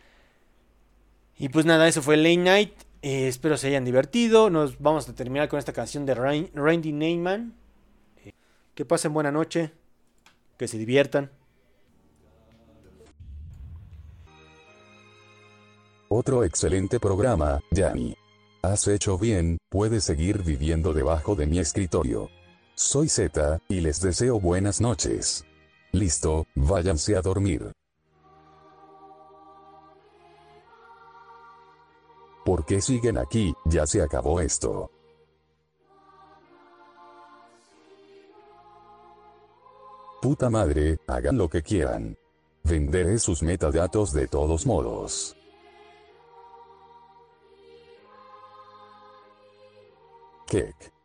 Y pues nada, eso fue Late Night. Eh, espero se hayan divertido. Nos vamos a terminar con esta canción de Rain, Randy Neyman. Eh, que pasen buena noche. Que se diviertan. Otro excelente programa, Yanni. Has hecho bien, puedes seguir viviendo debajo de mi escritorio. Soy Z, y les deseo buenas noches. Listo, váyanse a dormir. ¿Por qué siguen aquí? Ya se acabó esto. Puta madre, hagan lo que quieran. Venderé sus metadatos de todos modos. Kick.